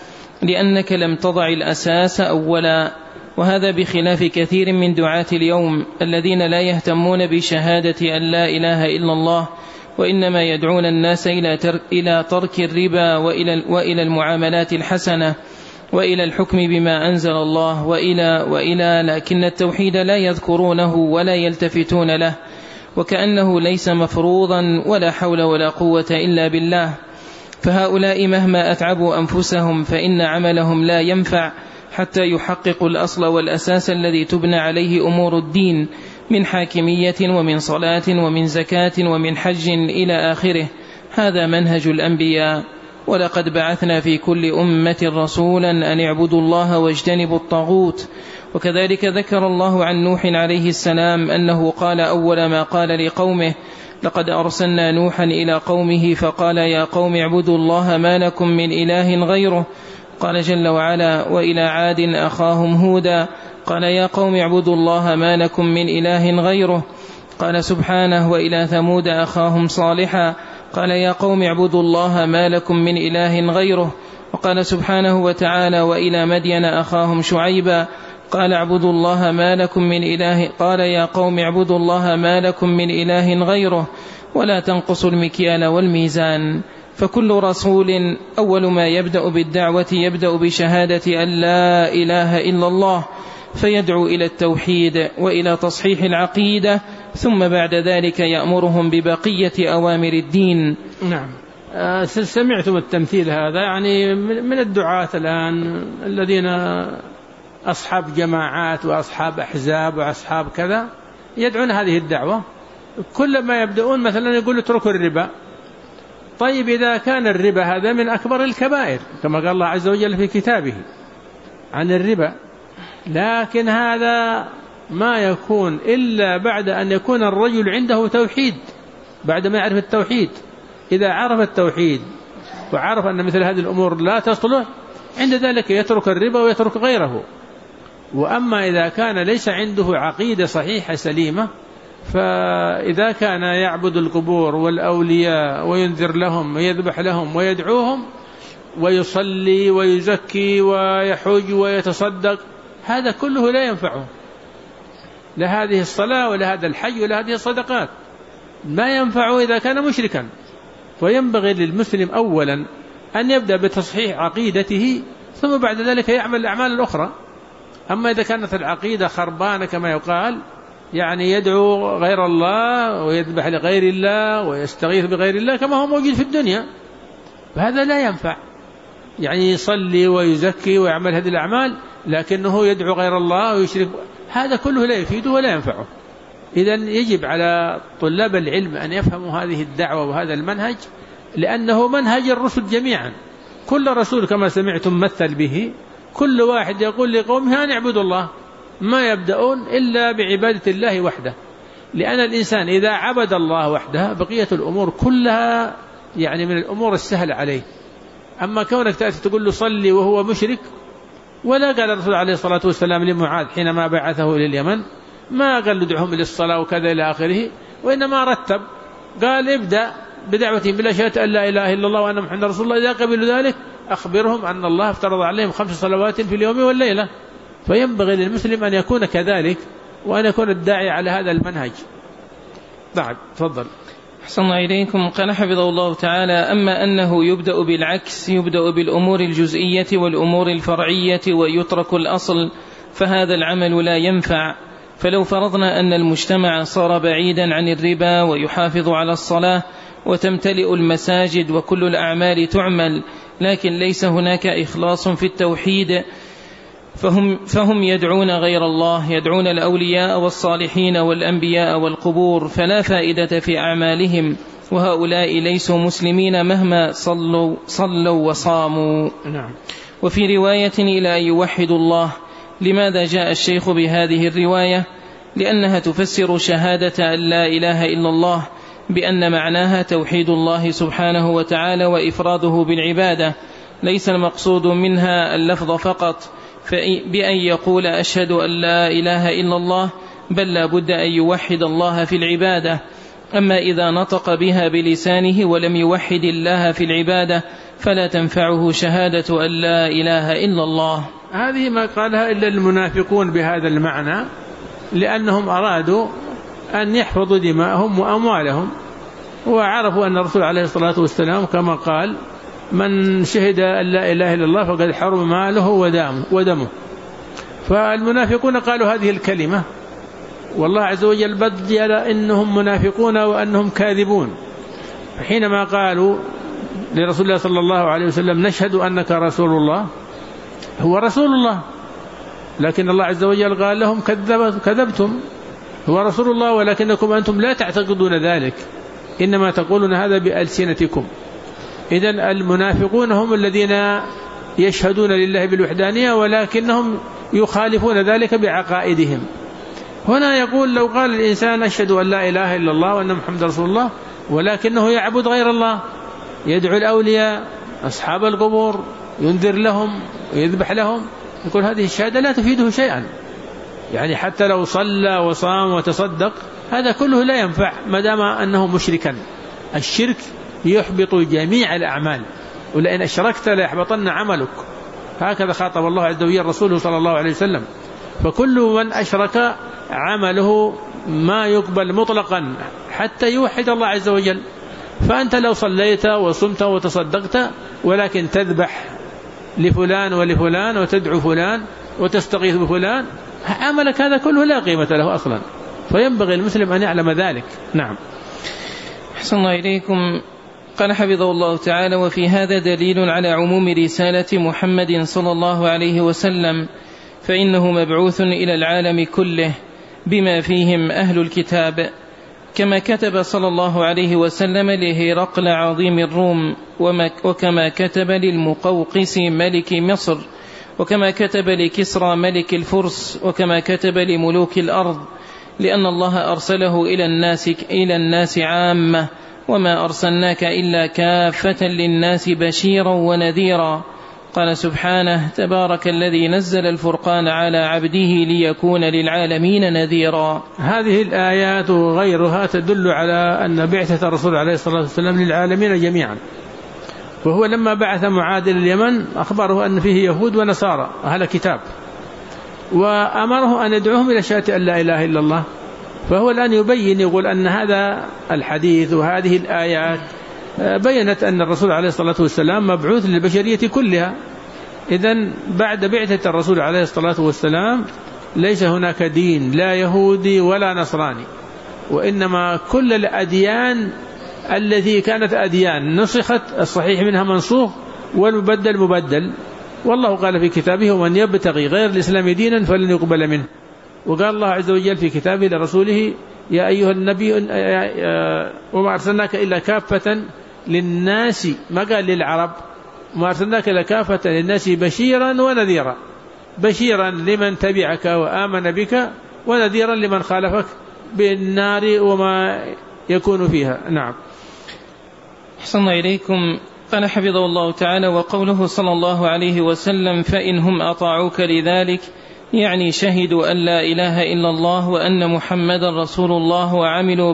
Speaker 2: لأنك لم تضع الأساس أولا. وهذا بخلاف كثير من دعاة اليوم الذين لا يهتمون بشهادة أن لا إله إلا الله، وإنما يدعون الناس إلى ترك الربا وإلى المعاملات الحسنة وإلى الحكم بما أنزل الله وإلى لكن التوحيد لا يذكرونه ولا يلتفتون له، وكأنه ليس مفروضا ولا حول ولا قوة إلا بالله. فهؤلاء مهما أتعبوا أنفسهم فإن عملهم لا ينفع حتى يحققوا الأصل والأساس الذي تبنى عليه أمور الدين من حاكمية ومن صلاة ومن زكاة ومن حج إلى آخره. هذا منهج الأنبياء. ولقد بعثنا في كل أمة رسولا أن اعبدوا الله واجتنبوا الطاغوت. وكذلك ذكر الله عن نوح عليه السلام أنه قال أول ما قال لقومه: لقد أرسلنا نوحا إلى قومه فقال يا قوم اعبدوا الله ما لكم من إله غيره. قال جل وعلا: وإلى عاد أخاهم هودا قال يا قوم اعبدوا الله ما لكم من إله غيره. قال سبحانه: وإلى ثمود أخاهم صالحا قال يا قوم اعبدوا الله ما لكم من إله غيره. وقال سبحانه وتعالى: وإلى مدين أخاهم شعيبا قال اعبدوا الله ما لكم من إله قال يا قوم اعبدوا الله ما لكم من إله غيره ولا تنقصوا المكيال والميزان. فكل رسول أول ما يبدأ بالدعوة يبدأ بشهادة أن لا إله إلا الله، فيدعو إلى التوحيد وإلى تصحيح العقيدة، ثم بعد ذلك يأمرهم ببقية أوامر الدين.
Speaker 1: نعم. سمعتم التمثيل هذا، يعني من الدعاة الآن الذين أصحاب جماعات وأصحاب أحزاب وأصحاب كذا يدعون هذه الدعوة، كل ما يبدأون مثلا يقول اتركوا الربا. طيب إذا كان الربا هذا من أكبر الكبائر كما قال الله عز وجل في كتابه عن الربا، لكن هذا ما يكون إلا بعد أن يكون الرجل عنده توحيد، بعد ما يعرف التوحيد. إذا عرف التوحيد وعرف أن مثل هذه الأمور لا تصلح، عند ذلك يترك الربا ويترك غيره. وأما إذا كان ليس عنده عقيدة صحيحة سليمة، فإذا كان يعبد القبور والأولياء وينذر لهم ويذبح لهم ويدعوهم ويصلي ويزكي ويحج ويتصدق، هذا كله لا ينفعه، لا هذه الصلاة ولا هذا الحج ولا هذه الصدقات، ما ينفعه إذا كان مشركا. وينبغي للمسلم أولا أن يبدأ بتصحيح عقيدته، ثم بعد ذلك يعمل الأعمال الأخرى. أما إذا كانت العقيدة خربانة كما يقال، يعني يدعو غير الله ويذبح لغير الله ويستغيث بغير الله كما هو موجود في الدنيا، فهذا لا ينفع. يعني يصلي ويزكي ويعمل هذه الأعمال لكنه يدعو غير الله ويشرك، هذا كله لا يفيده ولا ينفعه. إذن يجب على طلاب العلم أن يفهموا هذه الدعوة وهذا المنهج، لأنه منهج الرسل جميعا. كل رسول كما سمعتم مثل به، كل واحد يقول لقومه أن اعبدوا الله، ما يبدأون إلا بعبادة الله وحده، لأن الإنسان إذا عبد الله وحده بقية الأمور كلها يعني من الأمور السهلة عليه. أما كونك تأتي تقول له صلي وهو مشرك، ولا قال الرسول عليه الصلاة والسلام لمعاذ حينما بعثه إلى اليمن، ما قال له ادعهم إلى الصلاة وكذا إلى آخره، وإنما رتب قال ابدأ بدعوتهم بلا شهادة أن لا إله إلا الله وأن محمد رسول الله، إذا قبلوا ذلك أخبرهم أن الله افترض عليهم 5 صلوات في اليوم والليلة. فينبغي للمسلم أن يكون كذلك، وأن يكون الداعي على هذا المنهج. بعد تفضل.
Speaker 2: أحسن إليكم. قال حفظه الله تعالى: أما أنه يبدأ بالعكس، يبدأ بالأمور الجزئية والأمور الفرعية ويترك الأصل، فهذا العمل لا ينفع. فلو فرضنا أن المجتمع صار بعيدا عن الربا ويحافظ على الصلاة وتمتلئ المساجد وكل الأعمال تعمل، لكن ليس هناك إخلاص في التوحيد، فهم يدعون غير الله، يدعون الأولياء والصالحين والأنبياء والقبور، فلا فائدة في أعمالهم، وهؤلاء ليسوا مسلمين مهما صلوا وصاموا.
Speaker 1: نعم.
Speaker 2: وفي رواية إلى أن يوحدوا الله. لماذا جاء الشيخ بهذه الرواية؟ لأنها تفسر شهادة أن لا إله إلا الله بأن معناها توحيد الله سبحانه وتعالى وإفراده بالعبادة، ليس المقصود منها اللفظ فقط بأن يقول أشهد أن لا إله إلا الله، بل لا بد أن يوحد الله في العبادة. أما إذا نطق بها بلسانه ولم يوحد الله في العبادة فلا تنفعه شهادة أن لا إله إلا الله.
Speaker 1: هذه ما قالها إلا المنافقون بهذا المعنى، لأنهم أرادوا أن يحفظوا دماءهم وأموالهم، وعرفوا أن الرسول عليه الصلاة والسلام كما قال: من شهد أن لا إله إلا الله فقد حرم ماله ودمه. فالمنافقون قالوا هذه الكلمة، والله عز وجل بين إنهم منافقون وأنهم كاذبون حينما قالوا لرسول الله صلى الله عليه وسلم: نشهد أنك رسول الله. هو رسول الله، لكن الله عز وجل قال لهم: كذبتم، هو رسول الله ولكنكم أنتم لا تعتقدون ذلك، إنما تقولون هذا بألسنتكم. إذن المنافقون هم الذين يشهدون لله بالوحدانية ولكنهم يخالفون ذلك بعقائدهم. هنا يقول: لو قال الإنسان أشهد أن لا إله إلا الله وأن محمد رسول الله ولكنه يعبد غير الله، يدعو الأولياء أصحاب القبور، ينذر لهم ويذبح لهم، يقول هذه الشهادة لا تفيده شيئا. يعني حتى لو صلى وصام وتصدق هذا كله لا ينفع ما دام أنه مشركا. الشرك يحبط جميع الأعمال، ولئن أشركت ليحبطن عملك. هكذا خاطب الله عز وجل رسوله صلى الله عليه وسلم. فكل من أشرك عمله ما يقبل مطلقا حتى يوحد الله عز وجل. فأنت لو صليت وصمت وتصدقت ولكن تذبح لفلان ولفلان وتدعو فلان وتستغيث بفلان، عملك هذا كله لا قيمة له أصلا. فينبغي المسلم أن يعلم ذلك. نعم.
Speaker 2: أحسن الله إليكم. قال حفظه الله تعالى: وفي هذا دليل على عموم رسالة محمد صلى الله عليه وسلم، فإنه مبعوث إلى العالم كله بما فيهم أهل الكتاب، كما كتب صلى الله عليه وسلم لهرقل عظيم الروم، وكما كتب للمقوقس ملك مصر، وكما كتب لكسرى ملك الفرس، وكما كتب لملوك الأرض، لأن الله أرسله إلى الناس عامة، وما أرسلناك إلا كافة للناس بشيرا ونذيرا. قال سبحانه: تبارك الذي نزل الفرقان على عبده ليكون للعالمين نذيرا.
Speaker 1: هذه الآيات وغيرها تدل على أن بعثة الرسول عليه الصلاة والسلام للعالمين جميعا. وهو لما بعث معاذ إلى اليمن أخبره أن فيه يهود ونصارى أهل كتاب، وأمره أن يدعوهم إلى شهادة أن لا إله إلا الله. فهو الآن يبين، يقول أن هذا الحديث وهذه الآيات بيّنت أن الرسول عليه الصلاة والسلام مبعوث للبشرية كلها. إذن بعد بعثة الرسول عليه الصلاة والسلام ليس هناك دين لا يهودي ولا نصراني، وإنما كل الأديان التي كانت أديان نسخت، الصحيح منها منسوخ والمبدل مبدل. والله قال في كتابه: ومن يبتغي غير الإسلام دينا فلن يقبل منه. وقال الله عز وجل في كتابه لرسوله: يا أيها النبي وما أرسلناك إلا كافة للناس، ما قال للعرب، ما أرسلناك إلا كافة للناس بشيرا ونذيرا، بشيرا لمن تبعك وآمن بك، ونذيرا لمن خالفك بالنار وما يكون فيها. نعم.
Speaker 2: أحسن إليكم. قال حفظه الله تعالى: وقوله صلى الله عليه وسلم: فإنهم أطاعوك لذلك، يعني شهدوا أن لا إله إلا الله وأن محمدا رسول الله وعملوا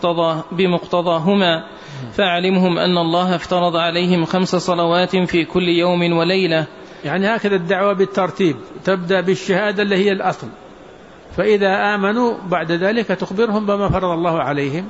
Speaker 2: بمقتضاهما، فأعلمهم أن الله افترض عليهم 5 صلوات في كل يوم وليلة.
Speaker 1: يعني هكذا الدعوة بالترتيب، تبدأ بالشهادة اللي هي الأصل، فإذا آمنوا بعد ذلك تخبرهم بما فرض الله عليهم.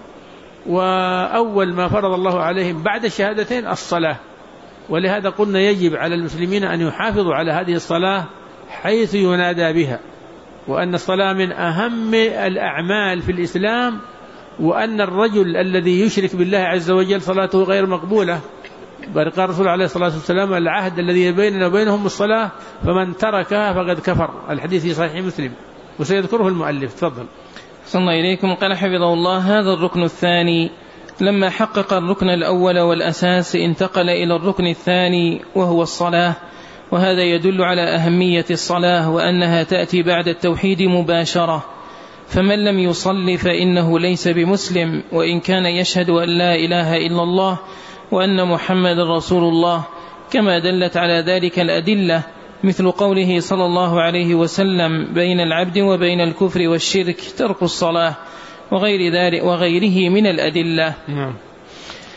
Speaker 1: وأول ما فرض الله عليهم بعد الشهادتين الصلاة، ولهذا قلنا يجب على المسلمين أن يحافظوا على هذه الصلاة حيث ينادى بها، وأن الصلاة من أهم الأعمال في الإسلام، وأن الرجل الذي يشرك بالله عز وجل صلاته غير مقبولة. قال الرسول عليه الصلاة والسلام: العهد الذي بيننا وبينهم الصلاة، فمن تركها فقد كفر. الحديث في صحيح مسلم، وسيذكره المؤلف. تفضل.
Speaker 2: صلى إليكم. قال حفظه الله: هذا الركن الثاني. لما حقق الركن الأول والأساس انتقل إلى الركن الثاني وهو الصلاة، وهذا يدل على أهمية الصلاة وأنها تأتي بعد التوحيد مباشرة. فمن لم يصل فإنه ليس بمسلم، وإن كان يشهد أن لا إله إلا الله وأن محمد رسول الله، كما دلت على ذلك الأدلة، مثل قوله صلى الله عليه وسلم: بين العبد وبين الكفر والشرك ترك الصلاة، وغيره من الأدلة.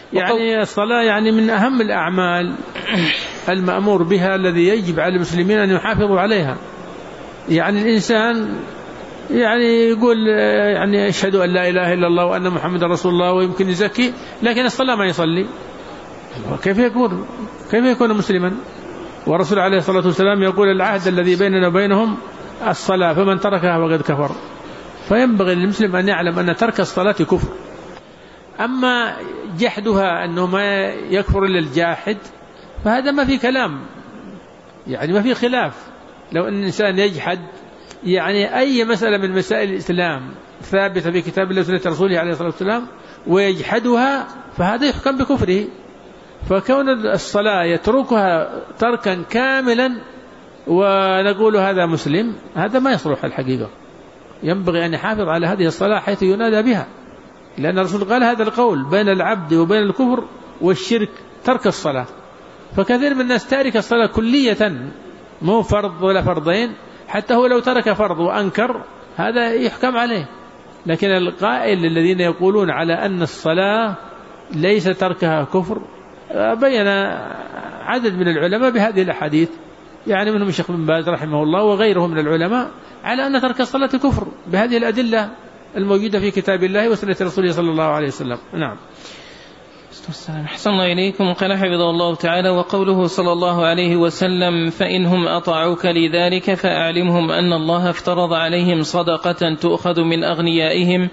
Speaker 1: يعني الصلاة يعني من أهم الأعمال المأمور بها الذي يجب على المسلمين أن يحافظوا عليها. يعني الإنسان يعني يقول يعني أشهد أن لا إله إلا الله وأن محمد رسول الله ويمكن يزكي، لكن الصلاة ما يصلي، كيف يكون مسلما؟ ورسول عليه الصلاة والسلام يقول العهد الذي بيننا وبينهم الصلاة فمن تركها فقد كفر. فينبغي للمسلم أن يعلم أن ترك الصلاة كفر. أما جحدها أنه ما يكفر إلا الجاحد فهذا ما في كلام، يعني ما في خلاف. لو أن الإنسان يجحد يعني أي مسألة من مسائل الإسلام ثابتة في كتاب الله وسنة رسوله عليه الصلاة والسلام ويجحدها فهذا يحكم بكفره. فكون الصلاة يتركها تركا كاملا ونقول هذا مسلم، هذا ما يصلح الحقيقة. ينبغي أن يحافظ على هذه الصلاة حيث ينادى بها، لأن الرسول قال هذا القول بين العبد وبين الكفر والشرك ترك الصلاة. فكثير من الناس تارك الصلاة كلية، مو فرض ولا فرضين، حتى هو لو ترك فرض وأنكر هذا يحكم عليه. لكن القائل الذين يقولون على أن الصلاة ليس تركها كفر بين عدد من العلماء بهذه الأحاديث، يعني منهم الشيخ بن باز رحمه الله وغيره من العلماء، على أن ترك الصلاة كفر بهذه الأدلة الموجودة في كتاب الله وسنة رسوله صلى الله عليه وسلم. نعم.
Speaker 2: أحسن الله إليكم. قال حفظه الله تعالى: وقوله صلى الله عليه وسلم: فإنهم أطاعوك لذلك فأعلمهم أن الله افترض عليهم صدقة تؤخذ من أغنيائهم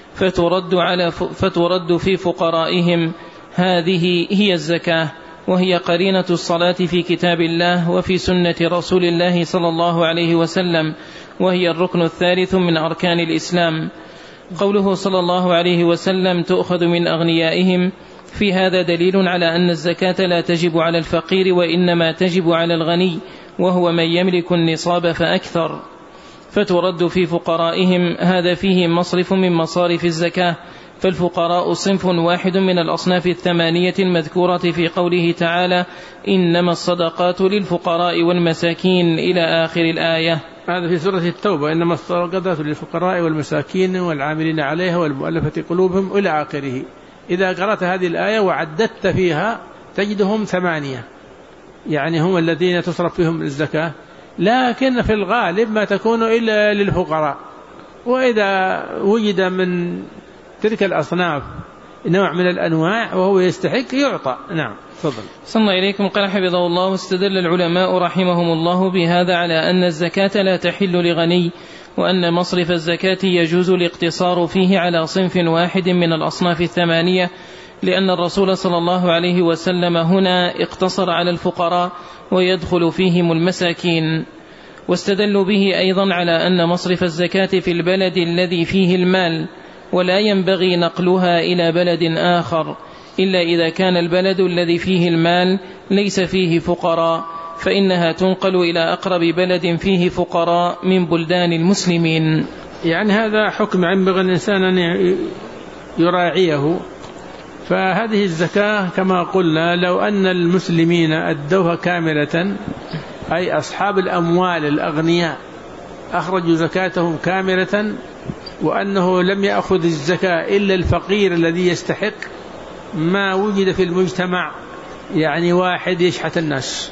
Speaker 2: فترد في فقرائهم، هذه هي الزكاة، وهي قرينة الصلاة في كتاب الله وفي سنة رسول الله صلى الله عليه وسلم، وهي الركن الثالث من أركان الإسلام. قوله صلى الله عليه وسلم: تؤخذ من أغنيائهم، في هذا دليل على أن الزكاة لا تجب على الفقير وإنما تجب على الغني، وهو من يملك النصاب فأكثر، فترد في فقرائهم. هذا فيه مصرف من مصارف الزكاة، فالفقراء صنف واحد من الأصناف 8 المذكورة في قوله تعالى: إنما الصدقات للفقراء والمساكين إلى آخر الآية.
Speaker 1: هذا في سورة التوبة: إنما الصدقات للفقراء والمساكين والعاملين عليها والمؤلفة قلوبهم إلى آخره. إذا قرأت هذه الآية وعددت فيها تجدهم 8، يعني هم الذين تصرف فيهم الزكاة، لكن في الغالب ما تكون إلا للفقراء. وإذا وجد من تلك الأصناف نوع من الأنواع وهو يستحق يعطى. نعم. تفضل.
Speaker 2: صلى الله إليكم. قال حفظه الله: واستدل العلماء رحمهم الله بهذا على أن الزكاة لا تحل لغني، وأن مصرف الزكاة يجوز الاقتصار فيه على صنف واحد من الأصناف 8، لأن الرسول صلى الله عليه وسلم هنا اقتصر على الفقراء ويدخل فيهم المساكين. واستدلوا به أيضا على أن مصرف الزكاة في البلد الذي فيه المال، ولا ينبغي نقلها إلى بلد آخر إلا إذا كان البلد الذي فيه المال ليس فيه فقراء، فإنها تنقل إلى أقرب بلد فيه فقراء من بلدان المسلمين.
Speaker 1: يعني هذا حكم ينبغي الإنسان أن يراعيه. فهذه الزكاة كما قلنا لو أن المسلمين أدوها كاملة، أي أصحاب الأموال الأغنياء أخرجوا زكاتهم كاملة، وأنه لم يأخذ الزكاة إلا الفقير الذي يستحق، ما وجد في المجتمع يعني واحد يشحت الناس.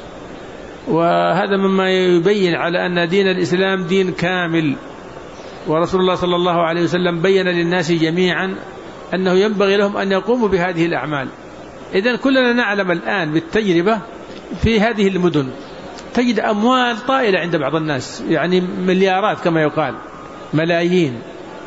Speaker 1: وهذا مما يبين على أن دين الإسلام دين كامل، ورسول الله صلى الله عليه وسلم بين للناس جميعا أنه ينبغي لهم أن يقوموا بهذه الأعمال. إذن كلنا نعلم الآن بالتجربة في هذه المدن تجد أموال طائلة عند بعض الناس، يعني مليارات كما يقال، ملايين.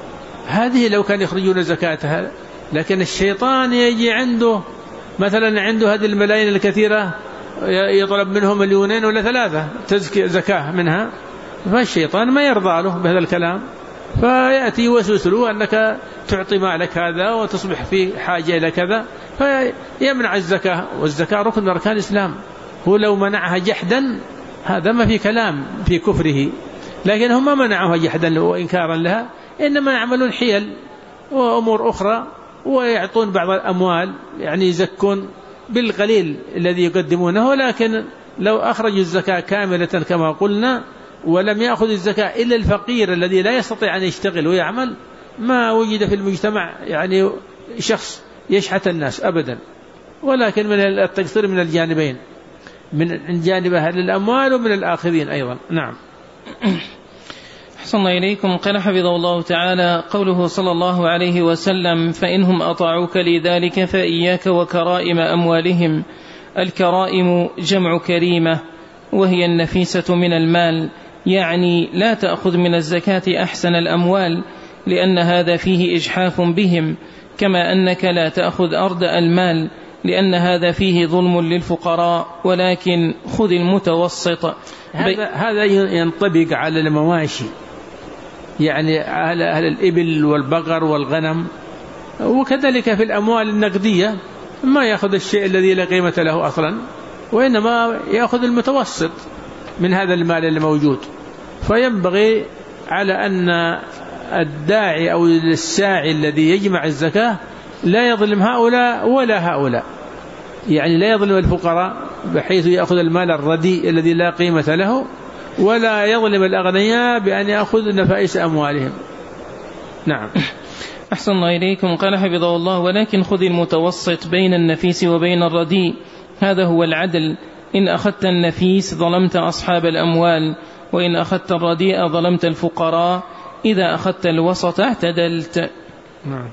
Speaker 1: هذه لو كان يخرجون زكاتها، لكن الشيطان يجي عنده مثلا عنده هذه الملايين الكثيرة يطلب منهم 2 ولا 3 زكاة منها، فالشيطان ما يرضى له بهذا الكلام، فيأتي يوسوس له أنك تعطي مالك هذا وتصبح في حاجة إلى كذا، فيمنع الزكاة. والزكاة ركن من أركان الإسلام، هو لو منعها جحدا هذا ما في كلام في كفره، لكن هم ما منعوها جحدا وإنكارا لها، إنما يعملون حيل وأمور أخرى ويعطون بعض الأموال، يعني يزكون بالقليل الذي يقدمونه. ولكن لو أخرجوا الزكاة كاملة كما قلنا ولم يأخذ الزكاة إلا الفقير الذي لا يستطيع أن يشتغل ويعمل، ما وجد في المجتمع يعني شخص يشحت الناس أبدا. ولكن من التقصير من الجانبين، من جانب أهل الأموال ومن الآخذين أيضا. نعم.
Speaker 2: أحسن إليكم. قال حفظه الله تعالى قوله صلى الله عليه وسلم: فإنهم أطاعوك لذلك فإياك وكرائم أموالهم. الكرائم جمع كريمة وهي النفيسة من المال، يعني لا تأخذ من الزكاة أحسن الأموال لأن هذا فيه إجحاف بهم، كما أنك لا تأخذ أردأ المال لأن هذا فيه ظلم للفقراء، ولكن خذ المتوسط.
Speaker 1: هذا ينطبق على المواشي، يعني على أهل الإبل والبقر والغنم، وكذلك في الأموال النقدية ما يأخذ الشيء الذي لا قيمة له أصلا، وإنما يأخذ المتوسط من هذا المال الموجود. فينبغي على أن الداعي أو الساعي الذي يجمع الزكاة لا يظلم هؤلاء ولا هؤلاء، يعني لا يظلم الفقراء بحيث يأخذ المال الرديء الذي لا قيمة له، ولا يظلم الأغنياء بأن يأخذ نفائس أموالهم. نعم.
Speaker 2: أحسن الله إليكم. قال حفظه الله: ولكن خذ المتوسط بين النفيس وبين الرديء، هذا هو العدل. إن أخذت النفيس ظلمت أصحاب الأموال، وإن أخذت الرديء ظلمت الفقراء، إذا أخذت الوسط اعتدلت.
Speaker 1: نعم.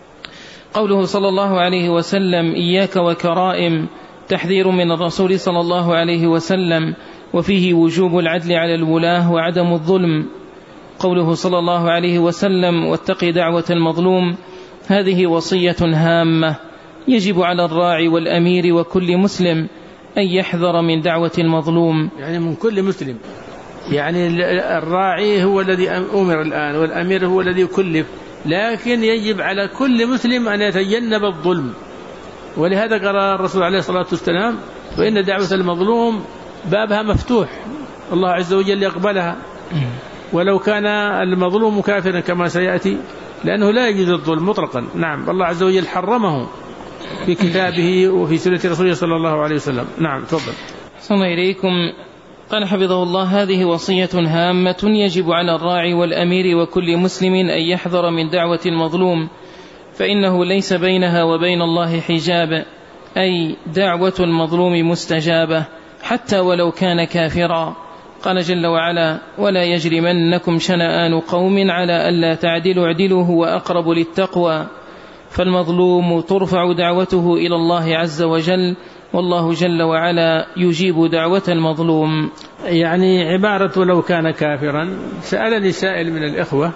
Speaker 2: قوله صلى الله عليه وسلم: إياك وكرائم، تحذير من الرسول صلى الله عليه وسلم، وفيه وجوب العدل على الولاة وعدم الظلم. قوله صلى الله عليه وسلم: واتق دعوة المظلوم، هذه وصية هامة يجب على الراعي والأمير وكل مسلم أن يحذر من دعوة المظلوم.
Speaker 1: يعني من كل مسلم، يعني الراعي هو الذي أمر الآن، والأمير هو الذي كلف، لكن يجب على كل مسلم أن يتجنب الظلم. ولهذا قال الرسول عليه الصلاة والسلام: وإن دعوة المظلوم بابها مفتوح، الله عز وجل يقبلها ولو كان المظلوم كافرا كما سيأتي، لأنه لا يجوز الظلم مطلقا. نعم. الله عز وجل حرمه في كتابه وفي سنة رسوله صلى الله عليه وسلم. نعم. تفضل.
Speaker 2: صلى إليكم. قال حفظه الله: هذه وصية هامة يجب على الراعي والأمير وكل مسلم أن يحذر من دعوة المظلوم، فإنه ليس بينها وبين الله حجاب، أي دعوة المظلوم مستجابة حتى ولو كان كافرا. قال جل وعلا: ولا يجرمنكم شنآن قوم على ألا تعدلوا اعدلوا هو أقرب للتقوى. فالمظلوم ترفع دعوته إلى الله عز وجل، والله جل وعلا يجيب دعوة المظلوم.
Speaker 1: يعني عبارة لو كان كافرا، سألني سائل من الإخوة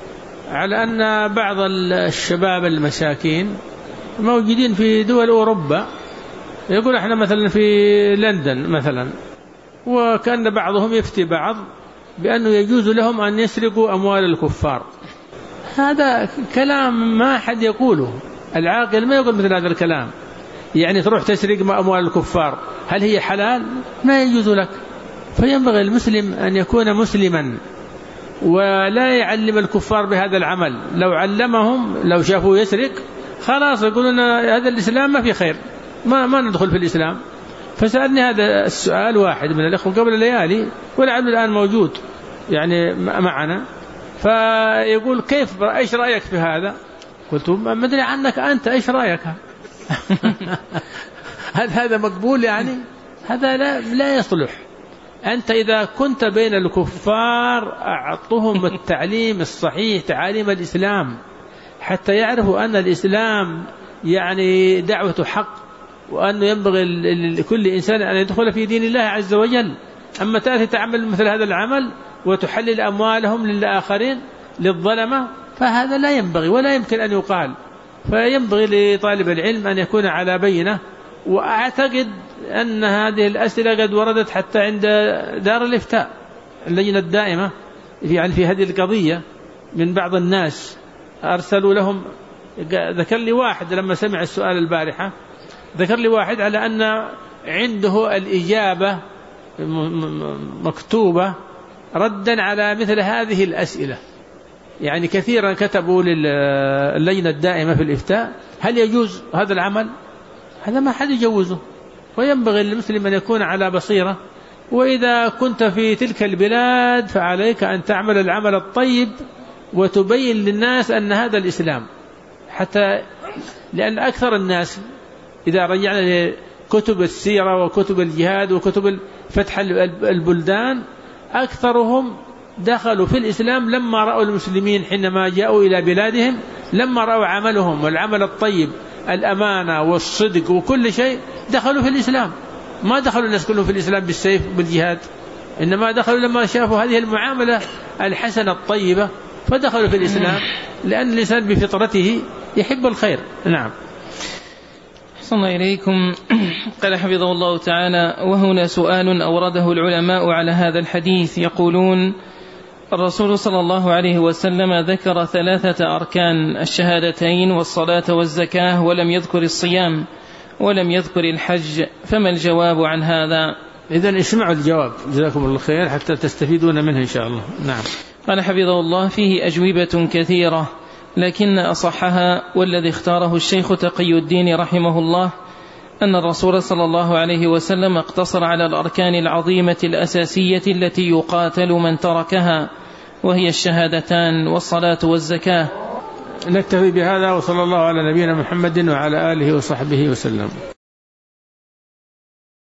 Speaker 1: على أن بعض الشباب المساكين موجودين في دول أوروبا، يقول احنا مثلا في لندن مثلا، وكان بعضهم يفتي بعض بأنه يجوز لهم أن يسرقوا أموال الكفار. هذا كلام ما أحد يقوله، العاقل ما يقول مثل هذا الكلام. يعني تروح تسرق أموال الكفار، هل هي حلال؟ ما يجوز لك. فينبغي المسلم أن يكون مسلما ولا يعلم الكفار بهذا العمل. لو علمهم، لو شافوا يسرق، خلاص يقولون هذا الإسلام ما في خير، ما ندخل في الإسلام. فسألني هذا السؤال واحد من الأخوة قبل ليالي، ولعل الآن موجود يعني معنا، فيقول كيف، إيش رأيك في هذا؟ قلت ما أدري عنك أنت، إيش رأيك؟ هذا مقبول؟ يعني هذا لا يصلح. أنت إذا كنت بين الكفار أعطهم التعليم الصحيح، تعاليم الإسلام، حتى يعرفوا أن الإسلام يعني دعوة حق، وأنه ينبغي لكل إنسان أن يدخل في دين الله عز وجل. أما تأتي تعمل مثل هذا العمل وتحلل أموالهم للآخرين للظلمة، فهذا لا ينبغي ولا يمكن أن يقال. فينبغي لطالب العلم أن يكون على بينة. وأعتقد أن هذه الأسئلة قد وردت حتى عند دار الإفتاء، اللجنة الدائمة، يعني في هذه القضية من بعض الناس أرسلوا لهم. ذكر لي واحد لما سمع السؤال البارحة، ذكر لي واحد على أن عنده الإجابة مكتوبة ردا على مثل هذه الأسئلة. يعني كثيرا كتبوا للجنة الدائمة في الإفتاء: هل يجوز هذا العمل؟ هذا ما حد يجوزه. وينبغي للمسلم أن يكون على بصيرة. وإذا كنت في تلك البلاد فعليك أن تعمل العمل الطيب وتبين للناس أن هذا الإسلام، حتى لأن أكثر الناس إذا رجعنا لكتب السيرة وكتب الجهاد وكتب فتح البلدان أكثرهم دخلوا في الإسلام لما رأوا المسلمين حينما جاءوا إلى بلادهم، لما رأوا عملهم والعمل الطيب الأمانة والصدق وكل شيء دخلوا في الإسلام. ما دخلوا الناس كلهم في الإسلام بالسيف بالجهاد، إنما دخلوا لما شافوا هذه المعاملة الحسنة الطيبة فدخلوا في الإسلام، لأن الإنسان بفطرته يحب الخير. نعم.
Speaker 2: أحسن إليكم. قال حفظه الله تعالى: وهنا سؤال أورده العلماء على هذا الحديث، يقولون: الرسول صلى الله عليه وسلم ذكر 3 أركان: الشهادتين والصلاة والزكاة، ولم يذكر الصيام ولم يذكر الحج، فما الجواب عن هذا؟
Speaker 1: إذن اسمعوا الجواب جزاكم الله خير حتى تستفيدون منه إن شاء الله. نعم.
Speaker 2: قال حفظه الله: فيه أجوبة كثيرة، لكن أصحها والذي اختاره الشيخ تقي الدين رحمه الله أن الرسول صلى الله عليه وسلم اقتصر على الأركان العظيمة الأساسية التي يقاتل من تركها، وهي الشهادتان والصلاة والزكاة.
Speaker 1: نكتفي بهذا، وصلى الله على نبينا محمد وعلى آله وصحبه وسلم.